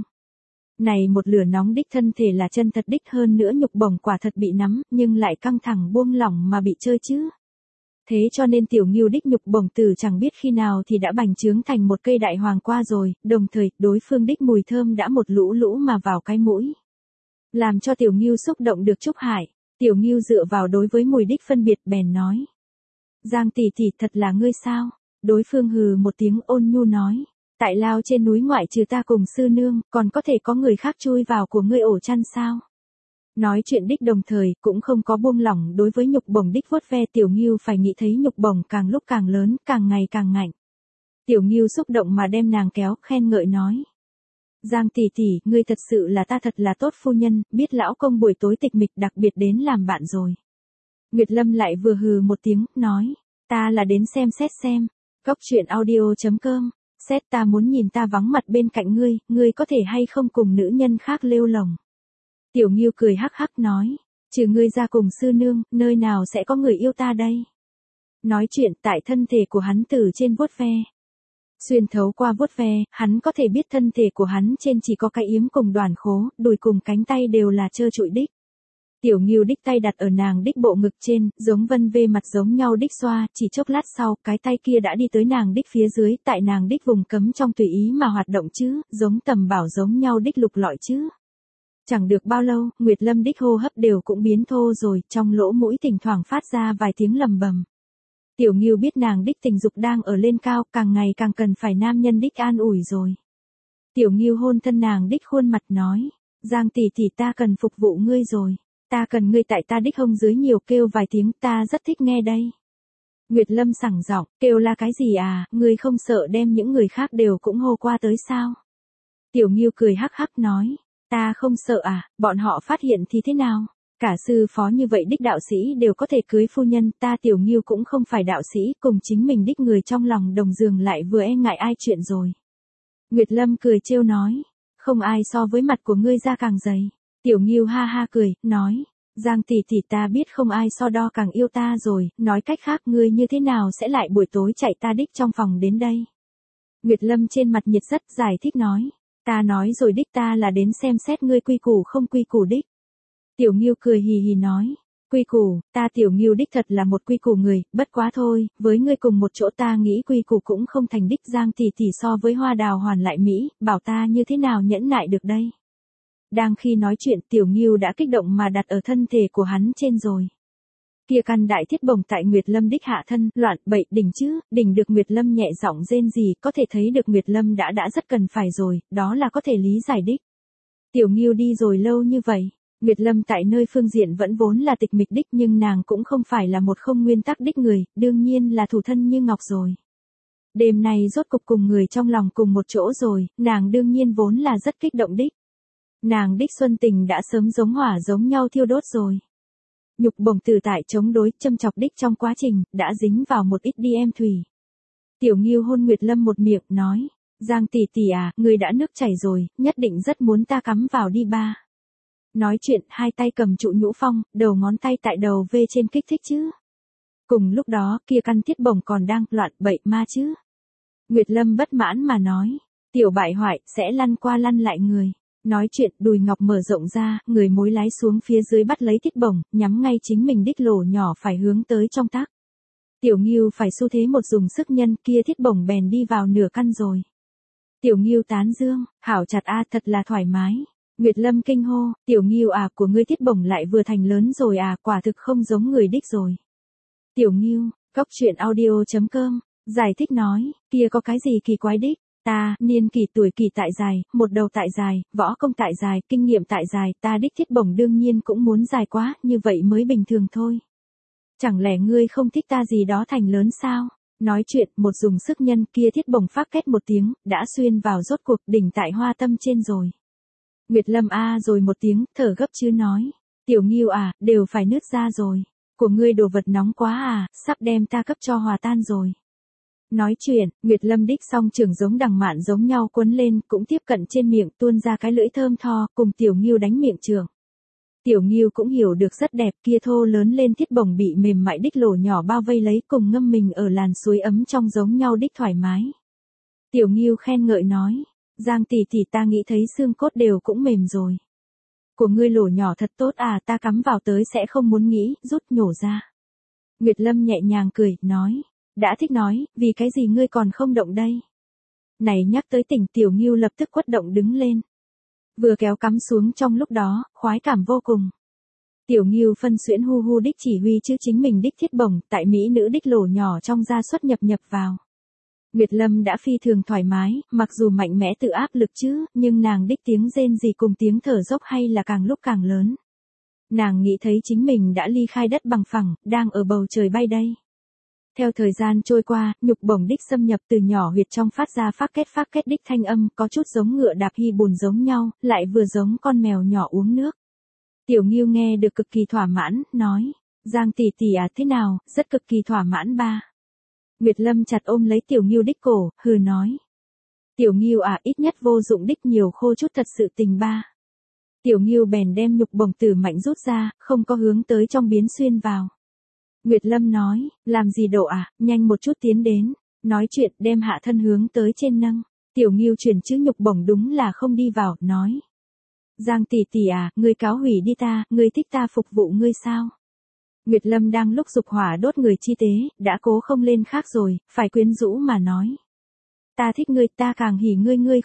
này một lửa nóng đích thân thể là chân thật đích hơn nữa nhục bổng quả thật bị nắm, nhưng lại căng thẳng buông lỏng mà bị chơi chứ. Thế cho nên Tiểu Ngưu đích nhục bổng tử chẳng biết khi nào thì đã bành trướng thành một cây đại hoàng qua rồi, đồng thời đối phương đích mùi thơm đã một lũ lũ mà vào cái mũi. Làm cho Tiểu Ngưu xúc động được chúc hại, Tiểu Ngưu dựa vào đối với mùi đích phân biệt bèn nói. Giang tỷ tỷ thật là ngươi sao? Đối phương hừ một tiếng ôn nhu nói. Tại lao trên núi ngoại trừ ta cùng sư nương, còn có thể có người khác chui vào của ngươi ổ chăn sao? Nói chuyện đích đồng thời, cũng không có buông lỏng đối với nhục bổng đích vuốt ve Tiểu Ngưu phải nghĩ thấy nhục bổng càng lúc càng lớn, càng ngày càng ngạnh. Tiểu Ngưu xúc động mà đem nàng kéo, khen ngợi nói. Giang tỷ tỷ, ngươi thật sự là ta thật là tốt phu nhân, biết lão công buổi tối tịch mịch đặc biệt đến làm bạn rồi. Nguyệt Lâm lại vừa hừ một tiếng, nói. Ta là đến xem xét xem. Góc truyện audio.com. Xét ta muốn nhìn ta vắng mặt bên cạnh ngươi có thể hay không cùng nữ nhân khác lêu lồng. Tiểu Ngưu cười hắc hắc nói, trừ ngươi ra cùng sư nương, nơi nào sẽ có người yêu ta đây. Nói chuyện tại thân thể của hắn từ trên vuốt ve. Xuyên thấu qua vuốt ve, hắn có thể biết thân thể của hắn trên chỉ có cái yếm cùng đoàn khố, đùi cùng cánh tay đều là trơ trụi đích. Tiểu Ngưu đích tay đặt ở nàng đích bộ ngực trên, giống vân vê mặt giống nhau đích xoa, chỉ chốc lát sau, cái tay kia đã đi tới nàng đích phía dưới, tại nàng đích vùng cấm trong tùy ý mà hoạt động chứ, giống tầm bảo giống nhau đích lục lọi chứ. Chẳng được bao lâu, Nguyệt Lâm đích hô hấp đều cũng biến thô rồi, trong lỗ mũi thỉnh thoảng phát ra vài tiếng lầm bầm. Tiểu Ngưu biết nàng đích tình dục đang ở lên cao, càng ngày càng cần phải nam nhân đích an ủi rồi. Tiểu Ngưu hôn thân nàng đích khuôn mặt nói, Giang tỷ tỷ ta cần phục vụ ngươi rồi. Ta cần ngươi tại ta đích hông dưới nhiều kêu vài tiếng, ta rất thích nghe đây. Nguyệt Lâm sảng giọng, kêu là cái gì à, ngươi không sợ đem những người khác đều cũng hô qua tới sao? Tiểu Ngưu cười hắc hắc nói, ta không sợ à, bọn họ phát hiện thì thế nào? Cả sư phó như vậy đích đạo sĩ đều có thể cưới phu nhân, ta Tiểu Ngưu cũng không phải đạo sĩ, cùng chính mình đích người trong lòng đồng giường lại vừa e ngại ai chuyện rồi. Nguyệt Lâm cười trêu nói, không ai so với mặt của ngươi ra càng dày. Tiểu Ngưu ha ha cười, nói, Giang tỷ tỷ ta biết không ai so đo càng yêu ta rồi, nói cách khác ngươi như thế nào sẽ lại buổi tối chạy ta đích trong phòng đến đây. Nguyệt Lâm trên mặt nhiệt rất giải thích nói, ta nói rồi đích ta là đến xem xét ngươi quy củ không quy củ đích. Tiểu Ngưu cười hì hì nói, quy củ, ta Tiểu Ngưu đích thật là một quy củ người, bất quá thôi, với ngươi cùng một chỗ ta nghĩ quy củ cũng không thành đích. Giang tỷ tỷ so với hoa đào hoàn lại Mỹ, bảo ta như thế nào nhẫn nại được đây. Đang khi nói chuyện Tiểu Ngưu đã kích động mà đặt ở thân thể của hắn trên rồi. Kia căn đại thiết bổng tại Nguyệt Lâm đích hạ thân, loạn bậy đỉnh chứ, đỉnh được Nguyệt Lâm nhẹ giọng rên gì, có thể thấy được Nguyệt Lâm đã rất cần phải rồi, đó là có thể lý giải đích. Tiểu Ngưu đi rồi lâu như vậy, Nguyệt Lâm tại nơi phương diện vẫn vốn là tịch mịch đích nhưng nàng cũng không phải là một không nguyên tắc đích người, đương nhiên là thủ thân như ngọc rồi. Đêm nay rốt cục cùng người trong lòng cùng một chỗ rồi, nàng đương nhiên vốn là rất kích động đích. Nàng đích xuân tình đã sớm giống hỏa giống nhau thiêu đốt rồi. Nhục bổng tử tại chống đối châm chọc đích trong quá trình, đã dính vào một ít đi em thủy. Tiểu Ngưu hôn Nguyệt Lâm một miệng, nói, Giang tỷ tỷ à, người đã nước chảy rồi, nhất định rất muốn ta cắm vào đi ba. Nói chuyện, hai tay cầm trụ nhũ phong, đầu ngón tay tại đầu vê trên kích thích chứ. Cùng lúc đó, kia căn thiết bổng còn đang loạn bậy ma chứ. Nguyệt Lâm bất mãn mà nói, tiểu bại hoại, sẽ lăn qua lăn lại người. Nói chuyện, đùi ngọc mở rộng ra, người mối lái xuống phía dưới bắt lấy thiết bổng, nhắm ngay chính mình đích lỗ nhỏ phải hướng tới trong tác. Tiểu Ngưu phải xu thế một dùng sức nhân, kia thiết bổng bèn đi vào nửa căn rồi. Tiểu Ngưu tán dương, hảo chặt a, thật là thoải mái. Nguyệt Lâm kinh hô, Tiểu Ngưu à, của ngươi thiết bổng lại vừa thành lớn rồi à, quả thực không giống người đích rồi. Tiểu Ngưu, góc truyện audio.com, giải thích nói, kia có cái gì kỳ quái đích. Ta, niên kỳ tuổi kỳ tại dài, một đầu tại dài, võ công tại dài, kinh nghiệm tại dài, ta đích thiết bổng đương nhiên cũng muốn dài quá, như vậy mới bình thường thôi. Chẳng lẽ ngươi không thích ta gì đó thành lớn sao? Nói chuyện, một dùng sức nhân kia thiết bổng phát két một tiếng, đã xuyên vào rốt cuộc đỉnh tại hoa tâm trên rồi. Nguyệt Lâm a rồi một tiếng, thở gấp chứ nói. Tiểu Ngưu à, đều phải nứt ra rồi. Của ngươi đồ vật nóng quá à, sắp đem ta cấp cho hòa tan rồi. Nói chuyện, Nguyệt Lâm đích song trường giống đằng mạn giống nhau quấn lên, cũng tiếp cận trên miệng tuôn ra cái lưỡi thơm tho, cùng Tiểu Ngưu đánh miệng trường. Tiểu Ngưu cũng hiểu được rất đẹp, kia thô lớn lên thiết bổng bị mềm mại đích lỗ nhỏ bao vây lấy, cùng ngâm mình ở làn suối ấm trong giống nhau đích thoải mái. Tiểu Ngưu khen ngợi nói, Giang tỷ tỷ ta nghĩ thấy xương cốt đều cũng mềm rồi. Của ngươi lỗ nhỏ thật tốt à, ta cắm vào tới sẽ không muốn nghĩ, rút nhổ ra. Nguyệt Lâm nhẹ nhàng cười, nói, đã thích nói, vì cái gì ngươi còn không động đây? Này nhắc tới tỉnh Tiểu Ngưu lập tức quất động đứng lên. Vừa kéo cắm xuống trong lúc đó, khoái cảm vô cùng. Tiểu Ngưu phân xuyễn hu hu đích chỉ huy chứ chính mình đích thiết bổng, tại mỹ nữ đích lỗ nhỏ trong da xuất nhập vào. Nguyệt Lâm đã phi thường thoải mái, mặc dù mạnh mẽ tự áp lực chứ, nhưng nàng đích tiếng rên gì cùng tiếng thở dốc hay là càng lúc càng lớn. Nàng nghĩ thấy chính mình đã ly khai đất bằng phẳng, đang ở bầu trời bay đây. Theo thời gian trôi qua, nhục bổng đích xâm nhập từ nhỏ huyệt trong phát ra phát kết đích thanh âm, có chút giống ngựa đạp hy bùn giống nhau, lại vừa giống con mèo nhỏ uống nước. Tiểu Ngưu nghe được cực kỳ thỏa mãn, nói, Giang tỷ tỷ à thế nào, rất cực kỳ thỏa mãn ba. Nguyệt Lâm chặt ôm lấy Tiểu Ngưu đích cổ, hừ nói. Tiểu Ngưu à, ít nhất vô dụng đích nhiều khô chút thật sự tình ba. Tiểu Ngưu bèn đem nhục bổng từ mạnh rút ra, không có hướng tới trong biến xuyên vào. Nguyệt Lâm nói, làm gì độ à, nhanh một chút tiến đến. Nói chuyện đem hạ thân hướng tới trên nâng. Tiểu Ngưu chuyển chữ nhục bổng đúng là không đi vào, nói. Giang tỷ tỷ à, ngươi cáo hủy đi ta, ngươi thích ta phục vụ ngươi sao? Nguyệt Lâm đang lúc dục hỏa đốt người chi tế, đã cố không lên khác rồi, phải quyến rũ mà nói. Ta thích ngươi, ta càng hỉ ngươi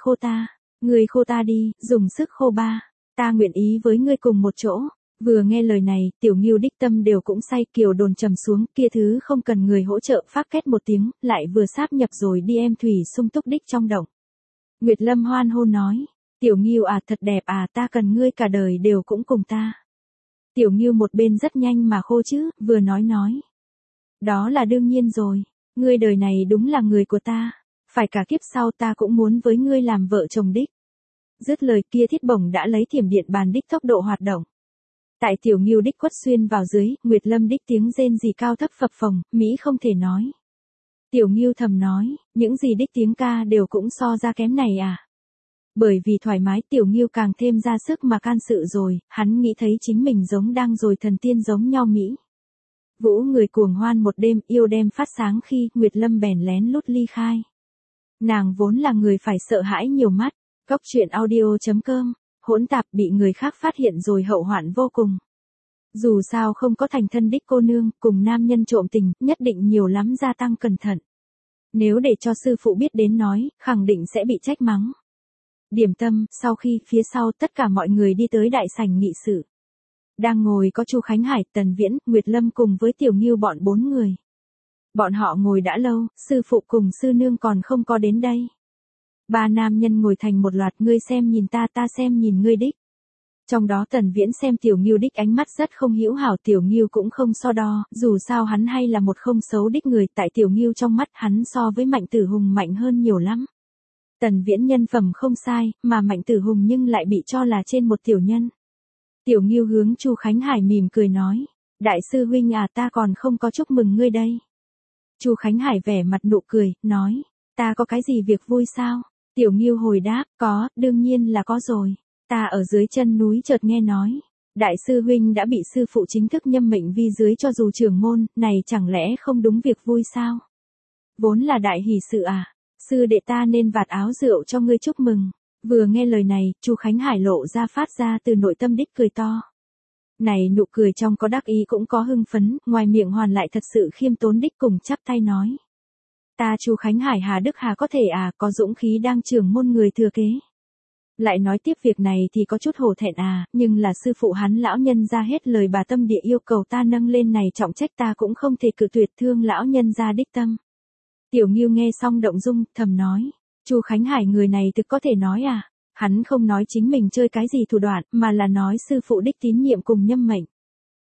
khô ta đi, dùng sức khô ba, ta nguyện ý với ngươi cùng một chỗ. Vừa nghe lời này, Tiểu Ngưu đích tâm đều cũng say, kiều đồn trầm xuống, kia thứ không cần người hỗ trợ phát két một tiếng, lại vừa sáp nhập rồi đi em thủy sung túc đích trong động. Nguyệt Lâm hoan hô nói, Tiểu Ngưu à thật đẹp à, ta cần ngươi cả đời đều cũng cùng ta. Tiểu Ngưu một bên rất nhanh mà khô chứ, vừa nói. Đó là đương nhiên rồi, ngươi đời này đúng là người của ta, phải cả kiếp sau ta cũng muốn với ngươi làm vợ chồng đích. Dứt lời kia thiết bổng đã lấy thiểm điện bàn đích tốc độ hoạt động. Tại Tiểu Ngưu đích quất xuyên vào dưới, Nguyệt Lâm đích tiếng rên gì cao thấp phập phồng, Mỹ không thể nói. Tiểu Ngưu thầm nói, những gì đích tiếng ca đều cũng so ra kém này à. Bởi vì thoải mái Tiểu Ngưu càng thêm ra sức mà can sự rồi, hắn nghĩ thấy chính mình giống đang rồi thần tiên giống nhau Mỹ. Vũ người cuồng hoan một đêm yêu đêm phát sáng khi Nguyệt Lâm bèn lén lút ly khai. Nàng vốn là người phải sợ hãi nhiều mắt, Góc truyện audio.com, hỗn tạp bị người khác phát hiện rồi hậu hoạn vô cùng. Dù sao không có thành thân đích cô nương, cùng nam nhân trộm tình, nhất định nhiều lắm gia tăng cẩn thận. Nếu để cho sư phụ biết đến nói, khẳng định sẽ bị trách mắng. Điểm tâm, sau khi phía sau tất cả mọi người đi tới đại sảnh nghị sự. Đang ngồi có Chu Khánh Hải, Tần Viễn, Nguyệt Lâm cùng với Tiểu Ngưu bọn 4 người. Bọn họ ngồi đã lâu, sư phụ cùng sư nương còn không có đến đây. 3 nam nhân ngồi thành một loạt, ngươi xem nhìn ta xem nhìn ngươi đích. Trong đó Tần Viễn xem Tiểu Ngưu đích ánh mắt rất không hữu hảo, Tiểu Ngưu cũng không so đo, dù sao hắn hay là một không xấu đích người, tại Tiểu Ngưu trong mắt hắn so với Mạnh Tử Hùng mạnh hơn nhiều lắm. Tần Viễn nhân phẩm không sai, mà Mạnh Tử Hùng nhưng lại bị cho là trên một tiểu nhân. Tiểu Ngưu hướng Chu Khánh Hải mỉm cười nói, đại sư huynh à, ta còn không có chúc mừng ngươi đây. Chu Khánh Hải vẻ mặt nụ cười, nói, ta có cái gì việc vui sao? Tiểu Ngưu hồi đáp, có, đương nhiên là có rồi. Ta ở dưới chân núi chợt nghe nói, đại sư huynh đã bị sư phụ chính thức nhâm mệnh vi dưới cho dù trưởng môn, này chẳng lẽ không đúng việc vui sao? Vốn là đại hỷ sự à, sư đệ ta nên vạt áo rượu cho ngươi chúc mừng. Vừa nghe lời này, Chu Khánh Hải lộ ra phát ra từ nội tâm đích cười to. Này nụ cười trong có đắc ý cũng có hưng phấn, ngoài miệng hoàn lại thật sự khiêm tốn đích cùng chắp tay nói. Ta Chu Khánh Hải Hà Đức Hà có thể à, có dũng khí đang trưởng môn người thừa kế. Lại nói tiếp việc này thì có chút hổ thẹn à, nhưng là sư phụ hắn lão nhân ra hết lời bà tâm địa yêu cầu ta nâng lên này trọng trách, ta cũng không thể cự tuyệt, thương lão nhân ra đích tâm. Tiểu Ngưu nghe xong động dung, thầm nói, Chu Khánh Hải người này thực có thể nói à, hắn không nói chính mình chơi cái gì thủ đoạn, mà là nói sư phụ đích tín nhiệm cùng nhâm mệnh.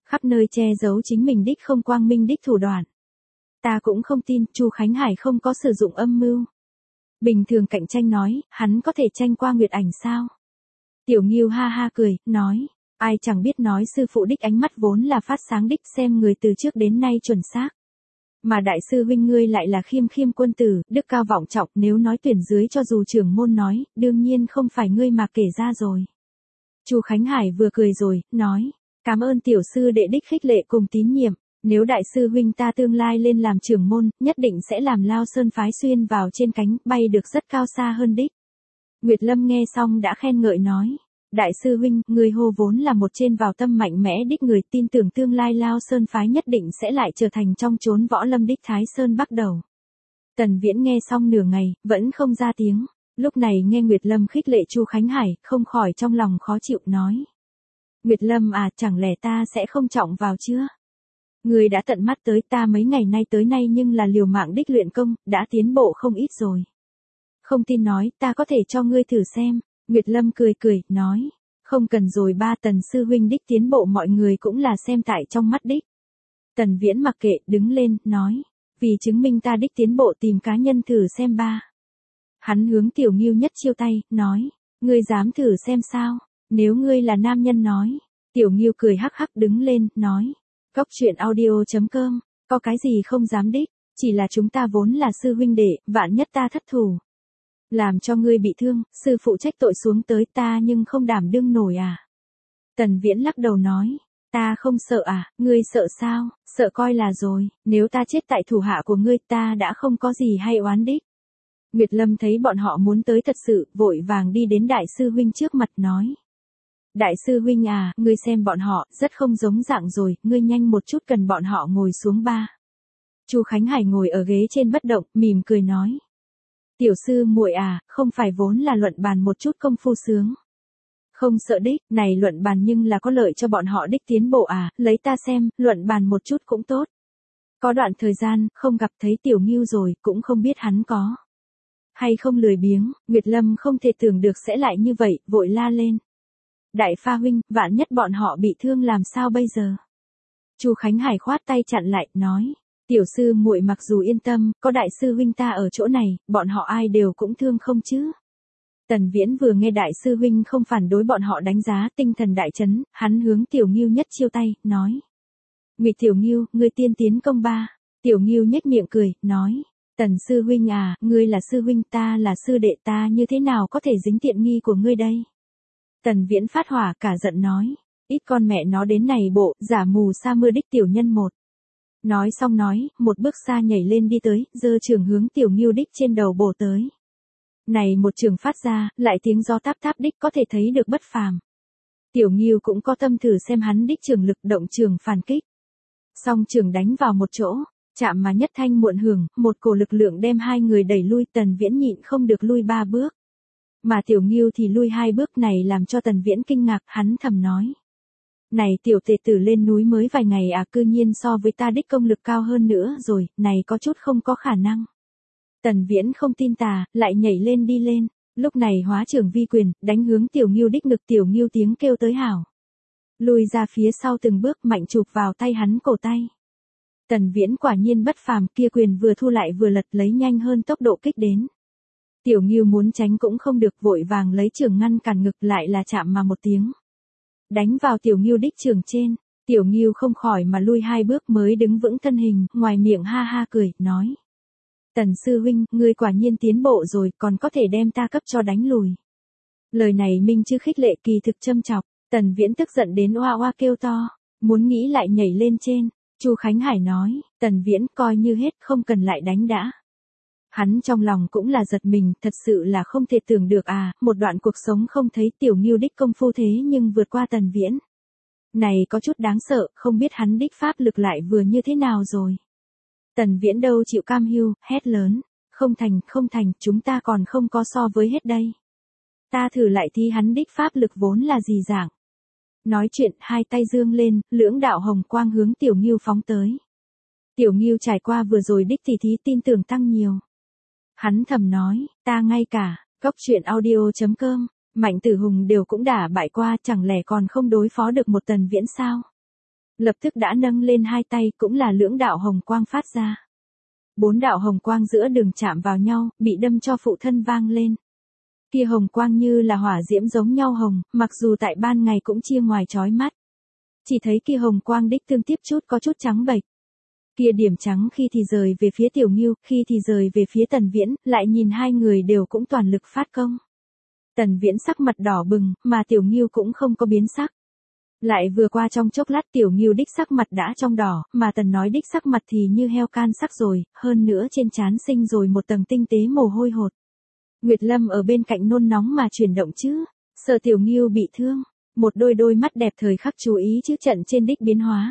khắp nơi che giấu chính mình đích không quang minh đích thủ đoạn. Ta cũng không tin Chu Khánh Hải không có sử dụng âm mưu. Bình thường cạnh tranh nói, hắn có thể tranh qua Nguyệt Ảnh sao? Tiểu Ngưu ha ha cười, nói, ai chẳng biết nói sư phụ đích ánh mắt vốn là phát sáng đích xem người từ trước đến nay chuẩn xác. Mà đại sư huynh ngươi lại là khiêm khiêm quân tử, đức cao vọng trọng, nếu nói tuyển dưới cho dù trưởng môn nói, đương nhiên không phải ngươi mà kể ra rồi. Chu Khánh Hải vừa cười rồi, nói, cảm ơn tiểu sư đệ đích khích lệ cùng tín nhiệm, nếu đại sư huynh ta tương lai lên làm trưởng môn, nhất định sẽ làm Lao Sơn phái xuyên vào trên cánh, bay được rất cao xa hơn đích. Nguyệt Lâm nghe xong đã khen ngợi nói, đại sư huynh, người hô vốn là một trên vào tâm mạnh mẽ đích người, tin tưởng tương lai Lao Sơn phái nhất định sẽ lại trở thành trong chốn võ lâm đích Thái Sơn bắt đầu. Tần Viễn nghe xong nửa ngày, vẫn không ra tiếng, lúc này nghe Nguyệt Lâm khích lệ Chu Khánh Hải, không khỏi trong lòng khó chịu nói. Nguyệt Lâm à, chẳng lẽ ta sẽ không trọng vào chưa? Người đã tận mắt tới ta mấy ngày nay tới nay nhưng là liều mạng đích luyện công, đã tiến bộ không ít rồi. Không tin nói, ta có thể cho ngươi thử xem. Nguyệt Lâm cười cười, nói, không cần rồi ba, Tần sư huynh đích tiến bộ mọi người cũng là xem tại trong mắt đích. Tần Viễn mặc kệ, đứng lên, nói, vì chứng minh ta đích tiến bộ tìm cá nhân thử xem ba. Hắn hướng Tiểu Ngưu nhất chiêu tay, nói, ngươi dám thử xem sao, nếu ngươi là nam nhân nói. Tiểu Ngưu cười hắc hắc đứng lên, nói, Góc truyện audio.com, có cái gì không dám đích, chỉ là chúng ta vốn là sư huynh đệ, vạn nhất ta thất thủ. Làm cho ngươi bị thương, sư phụ trách tội xuống tới ta nhưng không đảm đương nổi à. Tần Viễn lắc đầu nói, ta không sợ à, ngươi sợ sao, sợ coi là rồi, nếu ta chết tại thủ hạ của ngươi ta đã không có gì hay oán đích. Nguyệt Lâm thấy bọn họ muốn tới thật sự, vội vàng đi đến đại sư huynh trước mặt nói. Đại sư huynh à, ngươi xem bọn họ, rất không giống dạng rồi, ngươi nhanh một chút cần bọn họ ngồi xuống ba. Chu Khánh Hải ngồi ở ghế trên bất động, mỉm cười nói. Tiểu sư muội à, không phải vốn là luận bàn một chút công phu sướng. Không sợ đích, này luận bàn nhưng là có lợi cho bọn họ đích tiến bộ à, lấy ta xem, luận bàn một chút cũng tốt. Có đoạn thời gian, không gặp thấy Tiểu Ngưu rồi, cũng không biết hắn có hay không lười biếng, Nguyệt Lâm không thể tưởng được sẽ lại như vậy, vội la lên. Đại pha huynh, vạn nhất bọn họ bị thương làm sao bây giờ? Chu Khánh Hải khoát tay chặn lại, nói, tiểu sư muội mặc dù yên tâm, có đại sư huynh ta ở chỗ này, bọn họ ai đều cũng thương không chứ? Tần Viễn vừa nghe đại sư huynh không phản đối bọn họ đánh giá, tinh thần đại chấn, hắn hướng Tiểu Ngưu nhất chiêu tay, nói. Nguyệt Tiểu Ngưu, ngươi tiên tiến công ba. Tiểu Ngưu nhếch miệng cười, nói. Tần sư huynh à, ngươi là sư huynh ta là sư đệ ta như thế nào có thể dính tiện nghi của ngươi đây? Tần Viễn phát hỏa cả giận nói. Ít con mẹ nó đến này bộ, giả mù sa mưa đích tiểu nhân một. Nói xong nói, một bước xa nhảy lên đi tới, giơ trường hướng Tiểu Ngưu đích trên đầu bổ tới. Này một trường phát ra, lại tiếng gió táp táp đích có thể thấy được bất phàm. Tiểu Ngưu cũng có tâm thử xem hắn đích trường lực động trường phản kích. Song trường đánh vào một chỗ, chạm mà nhất thanh muộn hưởng, một cổ lực lượng đem hai người đẩy lui, Tần Viễn nhịn không được lui 3 bước. Mà Tiểu Ngưu thì lui 2 bước, này làm cho Tần Viễn kinh ngạc, hắn thầm nói. Này tiểu tệ tử lên núi mới vài ngày à, cư nhiên so với ta đích công lực cao hơn nữa rồi, này có chút không có khả năng. Tần Viễn không tin tà, lại nhảy lên đi lên, lúc này hóa trưởng vi quyền, đánh hướng Tiểu Ngưu đích ngực, Tiểu Ngưu tiếng kêu tới hảo. Lùi ra phía sau từng bước, mạnh chụp vào tay hắn cổ tay. Tần Viễn quả nhiên bất phàm, kia quyền vừa thu lại vừa lật lấy nhanh hơn tốc độ kích đến. Tiểu Ngưu muốn tránh cũng không được, vội vàng lấy trường ngăn cản ngực, lại là chạm mà một tiếng. Đánh vào Tiểu Ngưu đích trường trên, Tiểu Ngưu không khỏi mà lui 2 bước mới đứng vững thân hình, ngoài miệng ha ha cười, nói. Tần sư huynh, ngươi quả nhiên tiến bộ rồi, còn có thể đem ta cấp cho đánh lùi. Lời này minh chứ khích lệ, kỳ thực châm chọc. Tần Viễn tức giận đến oa oa kêu to, muốn nghĩ lại nhảy lên trên. Chu Khánh Hải nói, Tần Viễn coi như hết, không cần lại đánh đã. Hắn trong lòng cũng là giật mình, thật sự là không thể tưởng được à, một đoạn cuộc sống không thấy Tiểu Ngưu đích công phu thế nhưng vượt qua Tần Viễn. Này có chút đáng sợ, không biết hắn đích pháp lực lại vừa như thế nào rồi. Tần Viễn đâu chịu cam hiu, hét lớn, không thành, chúng ta còn không có so với hết đây. Ta thử lại thi hắn đích pháp lực vốn là gì dạng. Nói chuyện, hai tay dương lên, lưỡng đạo hồng quang hướng Tiểu Ngưu phóng tới. Tiểu Ngưu trải qua vừa rồi đích thì thí tin tưởng tăng nhiều. Hắn thầm nói, ta ngay cả, Góc truyện audio.com, Mạnh Tử Hùng đều cũng đả bại qua, chẳng lẽ còn không đối phó được một Tần Viễn sao? Lập tức đã nâng lên hai tay, cũng là lưỡng đạo hồng quang phát ra. 4 đạo hồng quang giữa đường chạm vào nhau, bị đâm cho phụ thân vang lên. Kia hồng quang như là hỏa diễm giống nhau hồng, mặc dù tại ban ngày cũng chia ngoài chói mắt. Chỉ thấy kia hồng quang đích tương tiếp chút có chút trắng bệch. Kia điểm trắng khi thì rời về phía Tiểu Ngưu, khi thì rời về phía Tần Viễn, lại nhìn hai người đều cũng toàn lực phát công. Tần Viễn sắc mặt đỏ bừng, mà Tiểu Ngưu cũng không có biến sắc. Lại vừa qua trong chốc lát Tiểu Ngưu đích sắc mặt đã trong đỏ, mà Tần nói đích sắc mặt thì như heo can sắc rồi, hơn nữa trên trán sinh rồi một tầng tinh tế mồ hôi hột. Nguyệt Lâm ở bên cạnh nôn nóng mà chuyển động chứ, sợ Tiểu Ngưu bị thương, một đôi mắt đẹp thời khắc chú ý chứ trận trên đích biến hóa.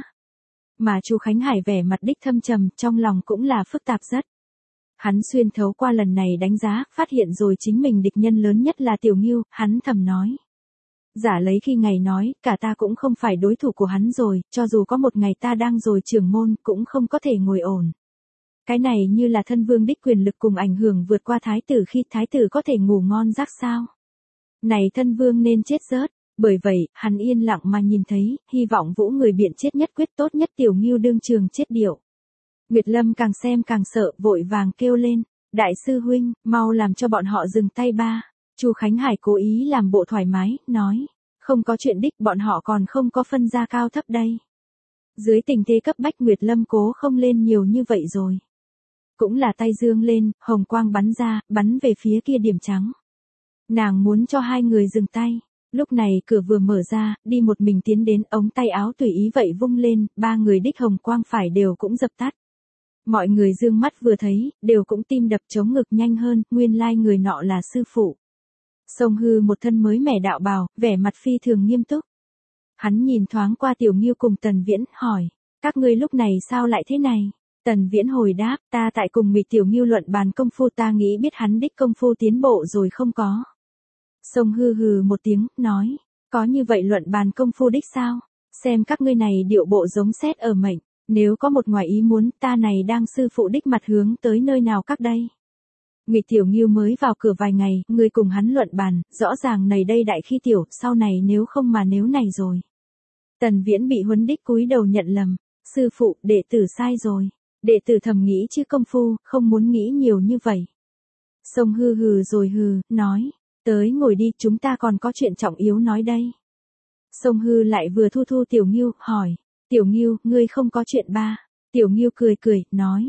Mà Chu Khánh Hải vẻ mặt đích thâm trầm, trong lòng cũng là phức tạp rất. Hắn xuyên thấu qua lần này đánh giá, phát hiện rồi chính mình địch nhân lớn nhất là Tiểu Ngưu, hắn thầm nói. Giả lấy khi ngày nói, cả ta cũng không phải đối thủ của hắn rồi, cho dù có một ngày ta đang rồi trưởng môn, cũng không có thể ngồi ổn. Cái này như là thân vương đích quyền lực cùng ảnh hưởng vượt qua thái tử khi thái tử có thể ngủ ngon giấc sao. Này thân vương nên chết rớt, bởi vậy, hắn yên lặng mà nhìn thấy, hy vọng vũ người biện chết nhất quyết tốt nhất Tiểu Ngưu đương trường chết điệu. Nguyệt Lâm càng xem càng sợ, vội vàng kêu lên, đại sư huynh, mau làm cho bọn họ dừng tay ba. Chu Khánh Hải cố ý làm bộ thoải mái, nói, không có chuyện đích, bọn họ còn không có phân ra cao thấp đây. Dưới tình thế cấp bách Nguyệt Lâm cố không lên nhiều như vậy rồi. Cũng là tay dương lên, hồng quang bắn ra, bắn về phía kia điểm trắng. Nàng muốn cho hai người dừng tay. Lúc này cửa vừa mở ra, đi một mình tiến đến, ống tay áo tùy ý vậy vung lên, ba người đích hồng quang phải đều cũng dập tắt. Mọi người dương mắt vừa thấy, đều cũng tim đập chống ngực nhanh hơn, nguyên lai người nọ là sư phụ. Sông Hư một thân mới mẻ đạo bào, vẻ mặt phi thường nghiêm túc. Hắn nhìn thoáng qua Tiểu Ngưu cùng Tần Viễn, hỏi, các ngươi lúc này sao lại thế này? Tần Viễn hồi đáp, ta tại cùng Ngụy Tiểu Ngưu luận bàn công phu, ta nghĩ biết hắn đích công phu tiến bộ rồi không có. Sông Hư hừ một tiếng, nói, có như vậy luận bàn công phu đích sao? Xem các ngươi này điệu bộ giống sét ở mệnh, nếu có một ngoài ý muốn, ta này đang sư phụ đích mặt hướng tới nơi nào các đây? Ngụy Tiểu Ngưu mới vào cửa vài ngày, ngươi cùng hắn luận bàn, rõ ràng này đây đại khi tiểu, sau này nếu không mà nếu này rồi. Tần Viễn bị huấn đích cúi đầu nhận lầm, sư phụ, đệ tử sai rồi, đệ tử thầm nghĩ chứ công phu, không muốn nghĩ nhiều như vậy. Sông Hư hừ rồi hừ, nói, tới ngồi đi, chúng ta còn có chuyện trọng yếu nói đây. Sông Hư lại vừa thu thu Tiểu Ngưu, hỏi, Tiểu Ngưu, ngươi không có chuyện ba. Tiểu Ngưu cười, nói,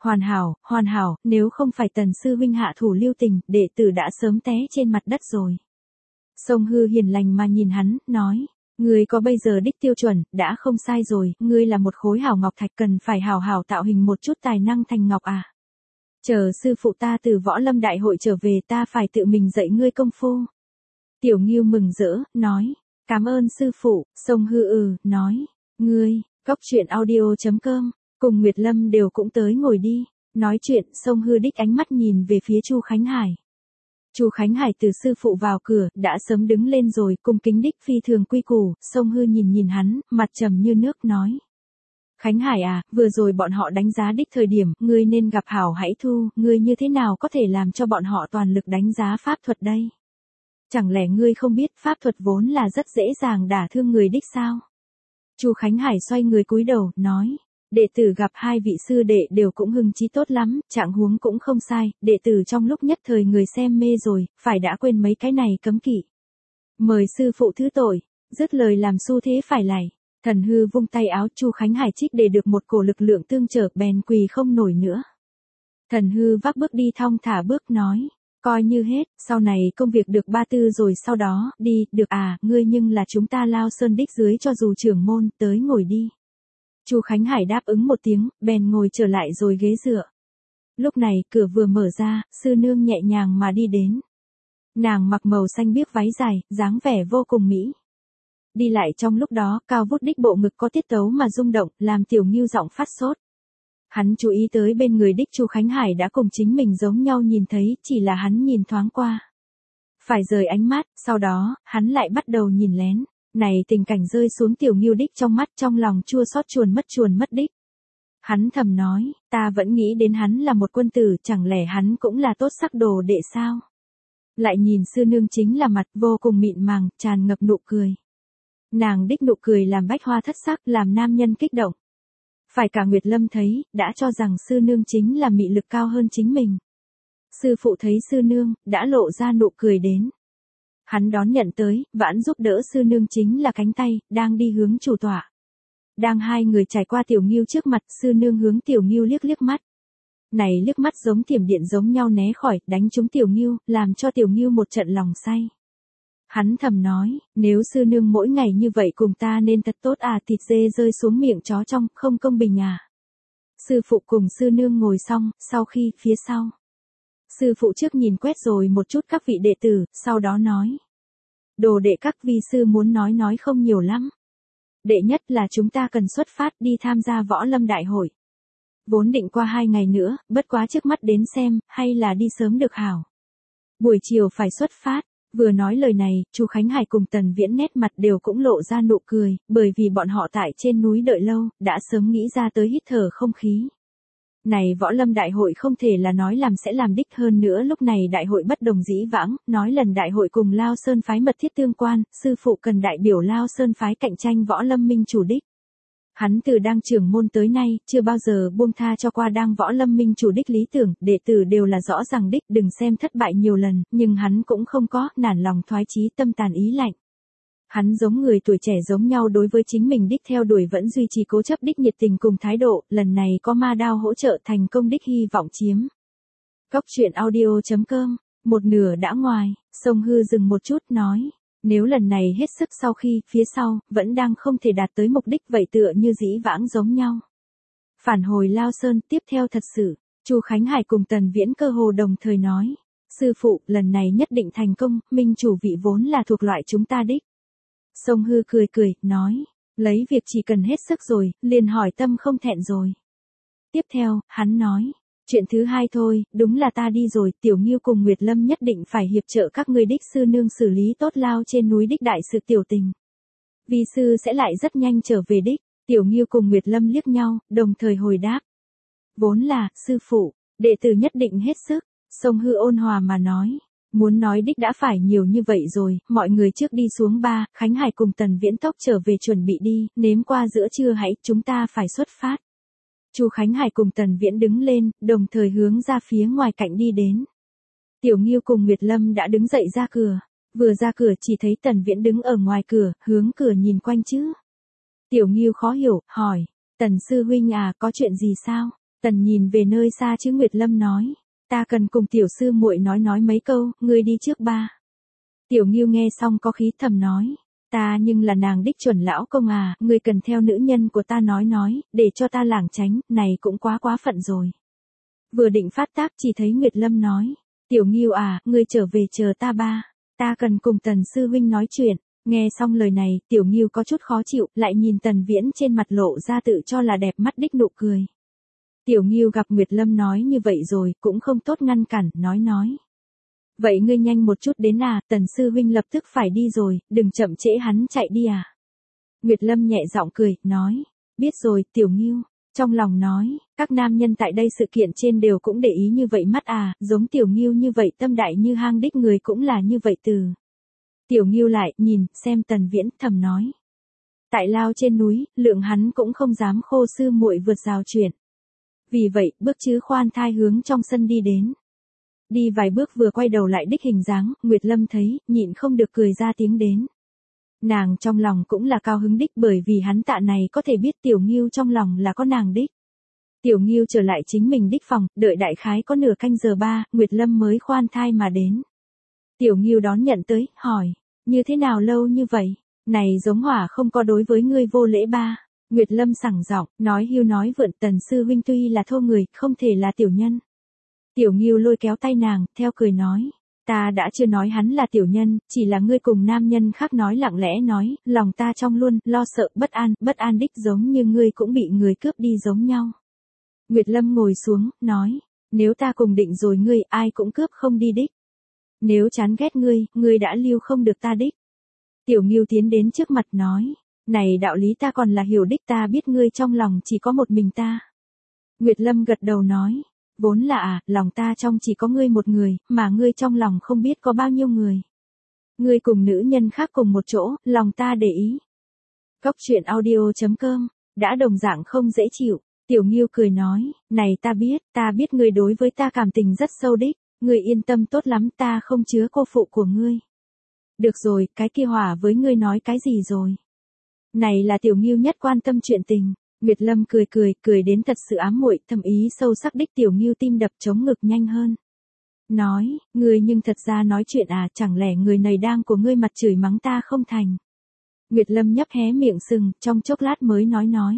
hoàn hảo, nếu không phải Tần sư huynh hạ thủ lưu tình, đệ tử đã sớm té trên mặt đất rồi. Sông Hư hiền lành mà nhìn hắn, nói, ngươi có bây giờ đích tiêu chuẩn, đã không sai rồi, ngươi là một khối hảo ngọc thạch, cần phải hảo tạo hình một chút tài năng thành ngọc à. Chờ sư phụ ta từ võ lâm đại hội trở về, ta phải tự mình dạy ngươi công phu. Tiểu Ngưu mừng rỡ, nói, cảm ơn sư phụ. Sông Hư nói, ngươi, Góc Truyện Audio.com, cùng Nguyệt Lâm đều cũng tới ngồi đi. Nói chuyện, Sông Hư đích ánh mắt nhìn về phía Chu Khánh Hải. Chu Khánh Hải từ sư phụ vào cửa, đã sớm đứng lên rồi, cung kính đích phi thường quy củ. Sông Hư nhìn hắn, mặt trầm như nước, nói, Khánh Hải à, vừa rồi bọn họ đánh giá đích thời điểm, ngươi nên gặp hảo hãy thu, ngươi như thế nào có thể làm cho bọn họ toàn lực đánh giá pháp thuật đây? Chẳng lẽ ngươi không biết pháp thuật vốn là rất dễ dàng đả thương người đích sao? Chu Khánh Hải xoay người cúi đầu, nói, đệ tử gặp hai vị sư đệ đều cũng hưng chí tốt lắm, trạng huống cũng không sai, đệ tử trong lúc nhất thời người xem mê rồi, phải đã quên mấy cái này cấm kỵ. Mời sư phụ thứ tội, dứt lời làm xu thế phải lạy. Thần Hư vung tay áo, Chu Khánh Hải trích để được một cổ lực lượng tương trợ, bèn quỳ không nổi nữa. Thần Hư vác bước đi thong thả bước, nói, coi như hết, sau này công việc được ba tư rồi sau đó, đi, được à, ngươi nhưng là chúng ta Lao Sơn đích dưới cho dù trưởng môn, tới ngồi đi. Chu Khánh Hải đáp ứng một tiếng, bèn ngồi trở lại rồi ghế dựa. Lúc này, cửa vừa mở ra, sư nương nhẹ nhàng mà đi đến. Nàng mặc màu xanh biếc váy dài, dáng vẻ vô cùng mỹ. Đi lại trong lúc đó, cao vút đích bộ ngực có tiết tấu mà rung động, làm Tiểu Ngưu giọng phát sốt. Hắn chú ý tới bên người đích Chu Khánh Hải đã cùng chính mình giống nhau nhìn thấy, chỉ là hắn nhìn thoáng qua. Phải rời ánh mắt, sau đó, hắn lại bắt đầu nhìn lén. Này tình cảnh rơi xuống Tiểu Ngưu đích trong mắt, trong lòng chua xót chuồn mất đích. Hắn thầm nói, ta vẫn nghĩ đến hắn là một quân tử, chẳng lẽ hắn cũng là tốt sắc đồ đệ sao? Lại nhìn sư nương chính là mặt vô cùng mịn màng, tràn ngập nụ cười. Nàng đích nụ cười làm bách hoa thất sắc, làm nam nhân kích động. Phải cả Nguyệt Lâm thấy, đã cho rằng sư nương chính là mị lực cao hơn chính mình. Sư phụ thấy sư nương, đã lộ ra nụ cười đến. Hắn đón nhận tới, vãn giúp đỡ sư nương chính là cánh tay, đang đi hướng chủ tọa. Đang hai người trải qua Tiểu Ngưu trước mặt, sư nương hướng Tiểu Ngưu liếc liếc mắt. Này liếc mắt giống thiểm điện giống nhau né khỏi, đánh trúng Tiểu Ngưu, làm cho Tiểu Ngưu một trận lòng say. Hắn thầm nói, nếu sư nương mỗi ngày như vậy cùng ta nên thật tốt à, thịt dê rơi xuống miệng chó trong, không công bình à. Sư phụ cùng sư nương ngồi xong, sau khi, phía sau. Sư phụ trước nhìn quét rồi một chút các vị đệ tử, sau đó nói. Đồ đệ các vi sư muốn nói không nhiều lắm. Đệ nhất là chúng ta cần xuất phát đi tham gia võ lâm đại hội. Vốn định qua 2 ngày nữa, bất quá trước mắt đến xem, hay là đi sớm được hảo. Buổi chiều phải xuất phát. Vừa nói lời này, Chu Khánh Hải cùng Tần Viễn nét mặt đều cũng lộ ra nụ cười, bởi vì bọn họ tại trên núi đợi lâu, đã sớm nghĩ ra tới hít thở không khí. Này võ lâm đại hội không thể là nói làm sẽ làm đích, hơn nữa lúc này đại hội bất đồng dĩ vãng, nói lần đại hội cùng Lao Sơn phái mật thiết tương quan, sư phụ cần đại biểu Lao Sơn phái cạnh tranh võ lâm minh chủ đích. Hắn từ đang trưởng môn tới nay, chưa bao giờ buông tha cho qua đang võ lâm minh chủ đích lý tưởng, đệ tử đều là rõ ràng đích, đừng xem thất bại nhiều lần, nhưng hắn cũng không có, nản lòng thoái chí, tâm tàn ý lạnh. Hắn giống người tuổi trẻ giống nhau, đối với chính mình đích theo đuổi vẫn duy trì cố chấp đích nhiệt tình cùng thái độ, lần này có ma đao hỗ trợ thành công đích hy vọng chiếm. Cóc truyện audio.com, một nửa đã ngoài, Sông Hư dừng một chút nói. Nếu lần này hết sức sau khi, phía sau, vẫn đang không thể đạt tới mục đích vậy tựa như dĩ vãng giống nhau. Phản hồi Lao Sơn tiếp theo thật sự, Chu Khánh Hải cùng Tần Viễn cơ hồ đồng thời nói. Sư phụ, lần này nhất định thành công, minh chủ vị vốn là thuộc loại chúng ta đích. Sông Hư cười cười, nói. Lấy việc chỉ cần hết sức rồi, liền hỏi tâm không thẹn rồi. Tiếp theo, hắn nói. Chuyện thứ hai thôi, đúng là ta đi rồi, Tiểu Ngưu cùng Nguyệt Lâm nhất định phải hiệp trợ các ngươi đích sư nương xử lý tốt Lao trên núi đích đại sự tiểu tình. Vi sư sẽ lại rất nhanh trở về đích, Tiểu Ngưu cùng Nguyệt Lâm liếc nhau, đồng thời hồi đáp. Vốn là, sư phụ, đệ tử nhất định hết sức, Sông Hư ôn hòa mà nói. Muốn nói đích đã phải nhiều như vậy rồi, mọi người trước đi xuống ba, Khánh Hải cùng Tần Viễn tốc trở về chuẩn bị đi, nếm qua giữa trưa hãy, chúng ta phải xuất phát. Chu Khánh Hải cùng Tần Viễn đứng lên, đồng thời hướng ra phía ngoài cạnh đi đến. Tiểu Ngưu cùng Nguyệt Lâm đã đứng dậy ra cửa, vừa ra cửa chỉ thấy Tần Viễn đứng ở ngoài cửa, hướng cửa nhìn quanh chứ. Tiểu Ngưu khó hiểu, hỏi, Tần sư huynh à, có chuyện gì sao? Tần nhìn về nơi xa chứ Nguyệt Lâm nói, ta cần cùng tiểu sư muội nói mấy câu, ngươi đi trước ba. Tiểu Ngưu nghe xong có khí thầm nói. Ta nhưng là nàng đích chuẩn lão công à, ngươi cần theo nữ nhân của ta nói, để cho ta lảng tránh, này cũng quá phận rồi. Vừa định phát tác chỉ thấy Nguyệt Lâm nói, Tiểu Ngưu à, ngươi trở về chờ ta ba, ta cần cùng Tần sư huynh nói chuyện. Nghe xong lời này, Tiểu Ngưu có chút khó chịu, lại nhìn Tần Viễn trên mặt lộ ra tự cho là đẹp mắt đích nụ cười. Tiểu Ngưu gặp Nguyệt Lâm nói như vậy rồi, cũng không tốt ngăn cản, nói. Vậy ngươi nhanh một chút đến à, Tần sư huynh lập tức phải đi rồi, đừng chậm trễ hắn chạy đi à. Nguyệt Lâm nhẹ giọng cười, nói, biết rồi, Tiểu Ngưu, trong lòng nói, các nam nhân tại đây sự kiện trên đều cũng để ý như vậy mắt à, giống Tiểu Ngưu như vậy tâm đại như hang đích người cũng là như vậy từ. Tiểu Ngưu lại, nhìn, xem Tần Viễn, thầm nói. Tại Lao trên núi, lượng hắn cũng không dám khô sư muội vượt rào chuyển. Vì vậy, bước chứ khoan thai hướng trong sân đi đến. Đi vài bước vừa quay đầu lại đích hình dáng, Nguyệt Lâm thấy, nhịn không được cười ra tiếng đến. Nàng trong lòng cũng là cao hứng đích bởi vì hắn tạ này có thể biết Tiểu Ngưu trong lòng là có nàng đích. Tiểu Ngưu trở lại chính mình đích phòng, đợi đại khái có nửa canh giờ ba, Nguyệt Lâm mới khoan thai mà đến. Tiểu Ngưu đón nhận tới, hỏi, như thế nào lâu như vậy, này giống hỏa không có đối với ngươi vô lễ ba. Nguyệt Lâm sảng giọng, nói hưu nói vượn, Tần sư huynh tuy là thô người, không thể là tiểu nhân. Tiểu Ngưu lôi kéo tay nàng, theo cười nói, ta đã chưa nói hắn là tiểu nhân, chỉ là ngươi cùng nam nhân khác nói lặng lẽ nói, lòng ta trong luôn, lo sợ, bất an đích giống như ngươi cũng bị người cướp đi giống nhau. Nguyệt Lâm ngồi xuống, nói, nếu ta cùng định rồi ngươi, ai cũng cướp không đi đích. Nếu chán ghét ngươi đã lưu không được ta đích. Tiểu Ngưu tiến đến trước mặt nói, này đạo lý ta còn là hiểu đích, ta biết ngươi trong lòng chỉ có một mình ta. Nguyệt Lâm gật đầu nói, vốn là lòng ta trong chỉ có ngươi một người, mà ngươi trong lòng không biết có bao nhiêu người. Ngươi cùng nữ nhân khác cùng một chỗ, lòng ta để ý. Cóc truyện audio.com, đã đồng dạng không dễ chịu. Tiểu Ngưu cười nói, này ta biết ngươi đối với ta cảm tình rất sâu đích, ngươi yên tâm tốt lắm, ta không chứa cô phụ của ngươi. Được rồi, cái kia hỏa với ngươi nói cái gì rồi? Này là Tiểu Ngưu nhất quan tâm chuyện tình. Nguyệt Lâm cười đến thật sự ám muội, thầm ý sâu sắc đích. Tiểu Ngưu tim đập chống ngực nhanh hơn. Nói, ngươi nhưng thật ra nói chuyện à, chẳng lẽ người này đang của ngươi mặt chửi mắng ta không thành? Nguyệt Lâm nhấp hé miệng sừng, trong chốc lát mới nói.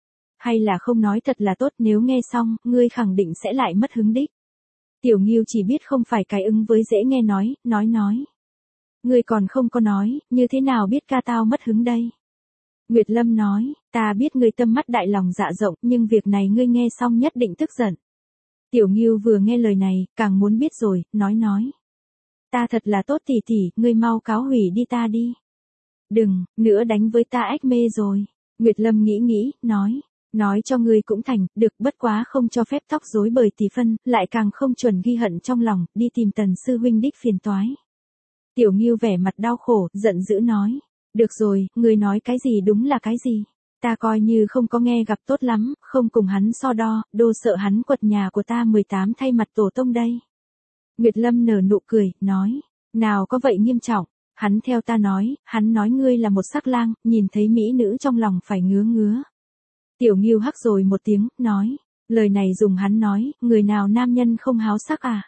Hay là không nói thật là tốt, nếu nghe xong, ngươi khẳng định sẽ lại mất hứng đích. Tiểu Ngưu chỉ biết không phải cái ứng với dễ nghe nói. Ngươi còn không có nói, như thế nào biết ca tao mất hứng đây? Nguyệt Lâm nói, ta biết ngươi tâm mắt đại lòng dạ rộng, nhưng việc này ngươi nghe xong nhất định tức giận. Tiểu Ngưu vừa nghe lời này, càng muốn biết rồi, nói. Ta thật là tốt tỷ tỷ, ngươi mau cáo hủy đi ta đi. Đừng, nữa đánh với ta ách mê rồi. Nguyệt Lâm nghĩ, nói cho ngươi cũng thành, được, bất quá không cho phép tóc rối bời tỷ phân, lại càng không chuẩn ghi hận trong lòng, đi tìm Tần sư huynh đích phiền toái. Tiểu Ngưu vẻ mặt đau khổ, giận dữ nói. Được rồi, ngươi nói cái gì đúng là cái gì. Ta coi như không có nghe gặp tốt lắm, không cùng hắn so đo, đô sợ hắn quật nhà của ta 18 thay mặt tổ tông đây. Nguyệt Lâm nở nụ cười, nói. Nào có vậy nghiêm trọng. Hắn theo ta nói, hắn nói ngươi là một sắc lang, nhìn thấy mỹ nữ trong lòng phải ngứa. Tiểu Ngưu hắc rồi một tiếng, nói. Lời này dùng hắn nói, người nào nam nhân không háo sắc à?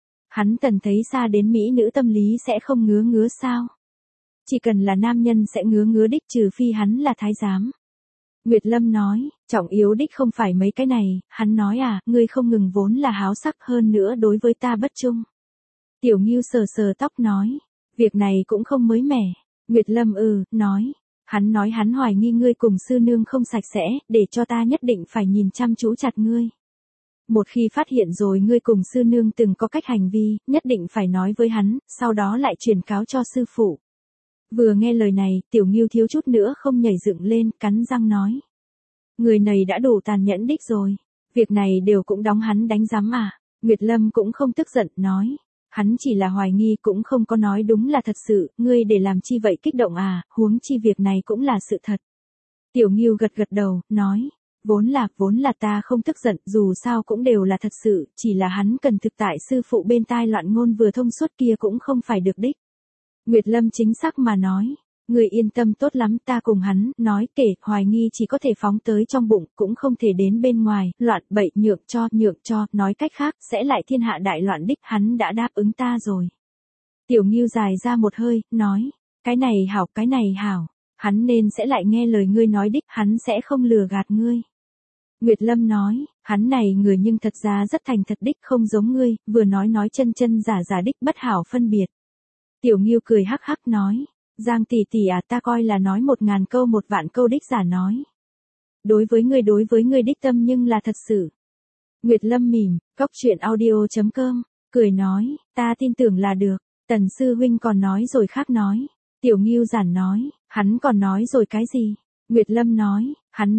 Hắn Tần thấy xa đến mỹ nữ tâm lý sẽ không ngứa sao? Chỉ cần là nam nhân sẽ ngứa đích, trừ phi hắn là thái giám. Nguyệt Lâm nói, trọng yếu đích không phải mấy cái này, hắn nói à, ngươi không ngừng vốn là háo sắc hơn nữa đối với ta bất trung. Tiểu Ngưu sờ tóc nói, việc này cũng không mới mẻ. Nguyệt Lâm nói, hắn nói hắn hoài nghi ngươi cùng sư nương không sạch sẽ, để cho ta nhất định phải nhìn chăm chú chặt ngươi. Một khi phát hiện rồi ngươi cùng sư nương từng có cách hành vi, nhất định phải nói với hắn, sau đó lại truyền cáo cho sư phụ. Vừa nghe lời này, Tiểu Ngưu thiếu chút nữa không nhảy dựng lên, cắn răng nói. Người này đã đủ tàn nhẫn đích rồi. Việc này đều cũng đóng hắn đánh giám à. Nguyệt Lâm cũng không tức giận, nói. Hắn chỉ là hoài nghi, cũng không có nói đúng là thật sự, ngươi để làm chi vậy kích động à, huống chi việc này cũng là sự thật. Tiểu Ngưu gật đầu, nói. Vốn là ta không tức giận, dù sao cũng đều là thật sự, chỉ là hắn cần thực tại sư phụ bên tai loạn ngôn vừa thông suốt kia cũng không phải được đích. Nguyệt Lâm chính xác mà nói, người yên tâm tốt lắm, ta cùng hắn, nói kể, hoài nghi chỉ có thể phóng tới trong bụng, cũng không thể đến bên ngoài, loạn bậy nhượng cho, nói cách khác, sẽ lại thiên hạ đại loạn đích, hắn đã đáp ứng ta rồi. Tiểu Ngưu dài ra một hơi, nói, cái này hảo, hắn nên sẽ lại nghe lời ngươi nói đích, hắn sẽ không lừa gạt ngươi. Nguyệt Lâm nói, hắn này người nhưng thật ra rất thành thật đích, không giống ngươi, vừa nói chân giả đích, bất hảo phân biệt. Tiểu Ngưu cười hắc nói, Giang tỷ à, ta coi là nói 1000 câu 1.000 câu đích giả nói. Đối với ngươi đích tâm nhưng là thật sự. Nguyệt Lâm mỉm, Cóc truyện audio.com, cười nói, ta tin tưởng là được. Tần sư huynh còn nói rồi khác nói. Tiểu Ngưu giản nói, hắn còn nói rồi cái gì? Nguyệt Lâm nói,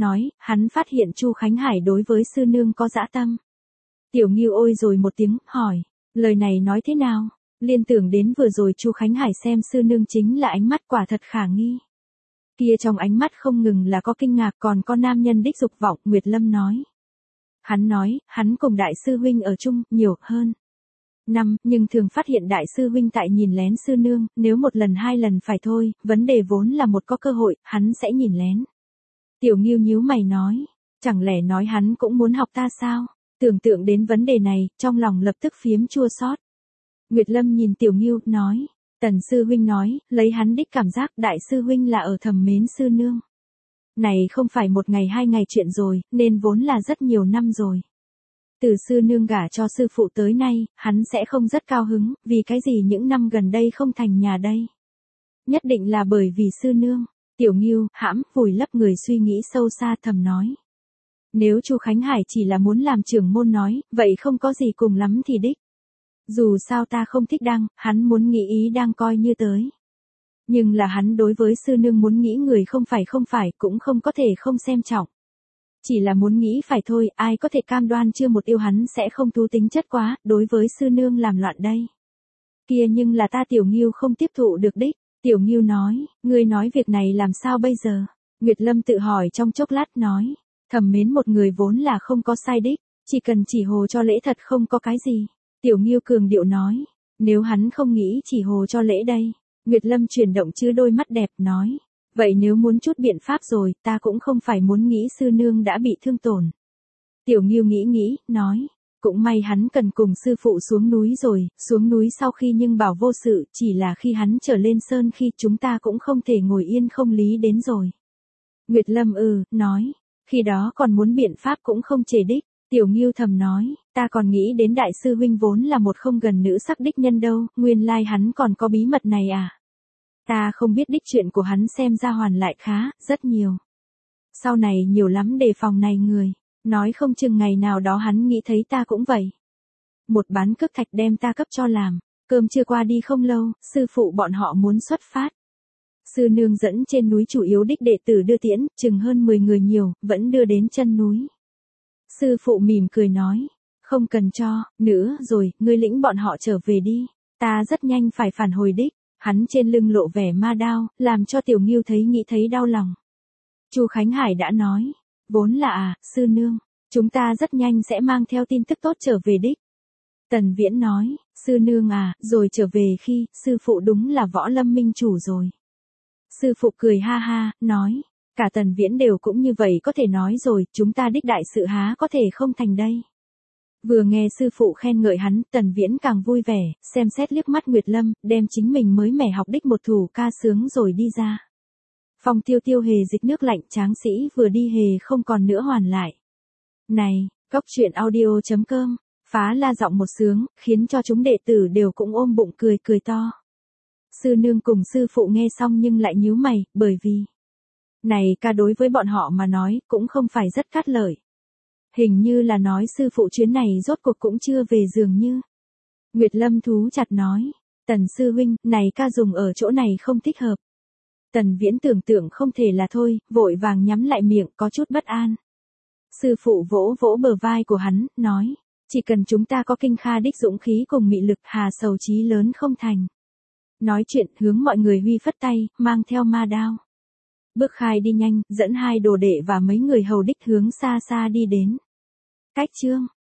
hắn phát hiện Chu Khánh Hải đối với sư nương có dã tâm. Tiểu Ngưu ôi rồi một tiếng, hỏi, lời này nói thế nào? Liên tưởng đến vừa rồi Chu Khánh Hải xem sư nương chính là ánh mắt quả thật khả nghi. Kia trong ánh mắt không ngừng là có kinh ngạc, còn có nam nhân đích dục vọng. Nguyệt Lâm nói, hắn cùng đại sư huynh ở chung nhiều hơn nhưng thường phát hiện đại sư huynh tại nhìn lén sư nương, nếu một lần 2 lần phải thôi, vấn đề vốn là một có cơ hội, hắn sẽ nhìn lén. Tiểu Ngưu nhíu mày nói, chẳng lẽ nói hắn cũng muốn học ta sao? Tưởng tượng đến vấn đề này, trong lòng lập tức phiếm chua xót. Nguyệt Lâm nhìn Tiểu Ngưu, nói, Tần sư huynh nói, lấy hắn đích cảm giác đại sư huynh là ở thầm mến sư nương. Này không phải 1 ngày 2 ngày chuyện rồi, nên vốn là rất nhiều năm rồi. Từ sư nương gả cho sư phụ tới nay, hắn sẽ không rất cao hứng, vì cái gì những năm gần đây không thành nhà đây. Nhất định là bởi vì sư nương. Tiểu Ngưu, vùi lấp người suy nghĩ sâu xa thầm nói. Nếu Chu Khánh Hải chỉ là muốn làm trưởng môn nói, vậy không có gì cùng lắm thì đích. Dù sao ta không thích đăng, hắn muốn nghĩ ý đang coi như tới. Nhưng là hắn đối với sư nương muốn nghĩ người không phải, cũng không có thể không xem trọng. Chỉ là muốn nghĩ phải thôi, ai có thể cam đoan chưa một yêu hắn sẽ không thú tính chất quá, đối với sư nương làm loạn đây. Kia nhưng là ta Tiểu Ngưu không tiếp thụ được đích. Tiểu Ngưu nói, ngươi nói việc này làm sao bây giờ? Nguyệt Lâm tự hỏi trong chốc lát nói, thầm mến một người vốn là không có sai đích, chỉ cần chỉ hồ cho lễ thật không có cái gì. Tiểu Nghiêu cường điệu nói, nếu hắn không nghĩ chỉ hồ cho lễ đây. Nguyệt Lâm chuyển động chứ đôi mắt đẹp nói, vậy nếu muốn chút biện pháp rồi, ta cũng không phải muốn nghĩ sư nương đã bị thương tổn. Tiểu Nghiêu nghĩ, nói, cũng may hắn cần cùng sư phụ xuống núi rồi, xuống núi sau khi nhưng bảo vô sự, chỉ là khi hắn trở lên sơn khi chúng ta cũng không thể ngồi yên không lý đến rồi. Nguyệt Lâm nói, khi đó còn muốn biện pháp cũng không chề đích. Tiểu Nghiêu thầm nói, ta còn nghĩ đến đại sư huynh vốn là một không gần nữ sắc đích nhân đâu, nguyên lai hắn còn có bí mật này à. Ta không biết đích chuyện của hắn xem ra hoàn lại khá, rất nhiều. Sau này nhiều lắm đề phòng này người, nói không chừng ngày nào đó hắn nghĩ thấy ta cũng vậy. Một bán cước thạch đem ta cấp cho làm, cơm chưa qua đi không lâu, sư phụ bọn họ muốn xuất phát. Sư nương dẫn trên núi chủ yếu đích đệ tử đưa tiễn, chừng hơn 10 người nhiều, vẫn đưa đến chân núi. Sư phụ mỉm cười nói, không cần cho, nữa rồi, ngươi lĩnh bọn họ trở về đi, ta rất nhanh phải phản hồi đích. Hắn trên lưng lộ vẻ ma đao, làm cho Tiểu Nghiêu nghĩ thấy đau lòng. Chu Khánh Hải đã nói, vốn là sư nương, chúng ta rất nhanh sẽ mang theo tin tức tốt trở về đích. Tần Viễn nói, sư nương rồi trở về khi, sư phụ đúng là Võ Lâm minh chủ rồi. Sư phụ cười ha ha, nói, cả Tần Viễn đều cũng như vậy có thể nói rồi, chúng ta đích đại sự há có thể không thành đây. Vừa nghe sư phụ khen ngợi hắn, Tần Viễn càng vui vẻ, xem xét liếc mắt Nguyệt Lâm, đem chính mình mới mẻ học đích một thủ ca sướng rồi đi ra. Phong Tiêu Tiêu hề dịch nước lạnh tráng sĩ vừa đi hề không còn nữa hoàn lại. Này, góc truyện audio.com, phá la giọng một sướng, khiến cho chúng đệ tử đều cũng ôm bụng cười to. Sư nương cùng sư phụ nghe xong nhưng lại nhíu mày, bởi vì này ca đối với bọn họ mà nói cũng không phải rất cát lợi. Hình như là nói sư phụ chuyến này rốt cuộc cũng chưa về dường như. Nguyệt Lâm thú chặt nói, Tần sư huynh, này ca dùng ở chỗ này không thích hợp. Tần Viễn tưởng tượng không thể là thôi, vội vàng nhắm lại miệng có chút bất an. Sư phụ vỗ vỗ bờ vai của hắn, nói, chỉ cần chúng ta có kinh kha đích dũng khí cùng mị lực hà sầu chí lớn không thành. Nói chuyện hướng mọi người huy phất tay, mang theo ma đao. Bước khai đi nhanh, dẫn hai đồ đệ và mấy người hầu đích hướng xa xa đi đến. Cách chương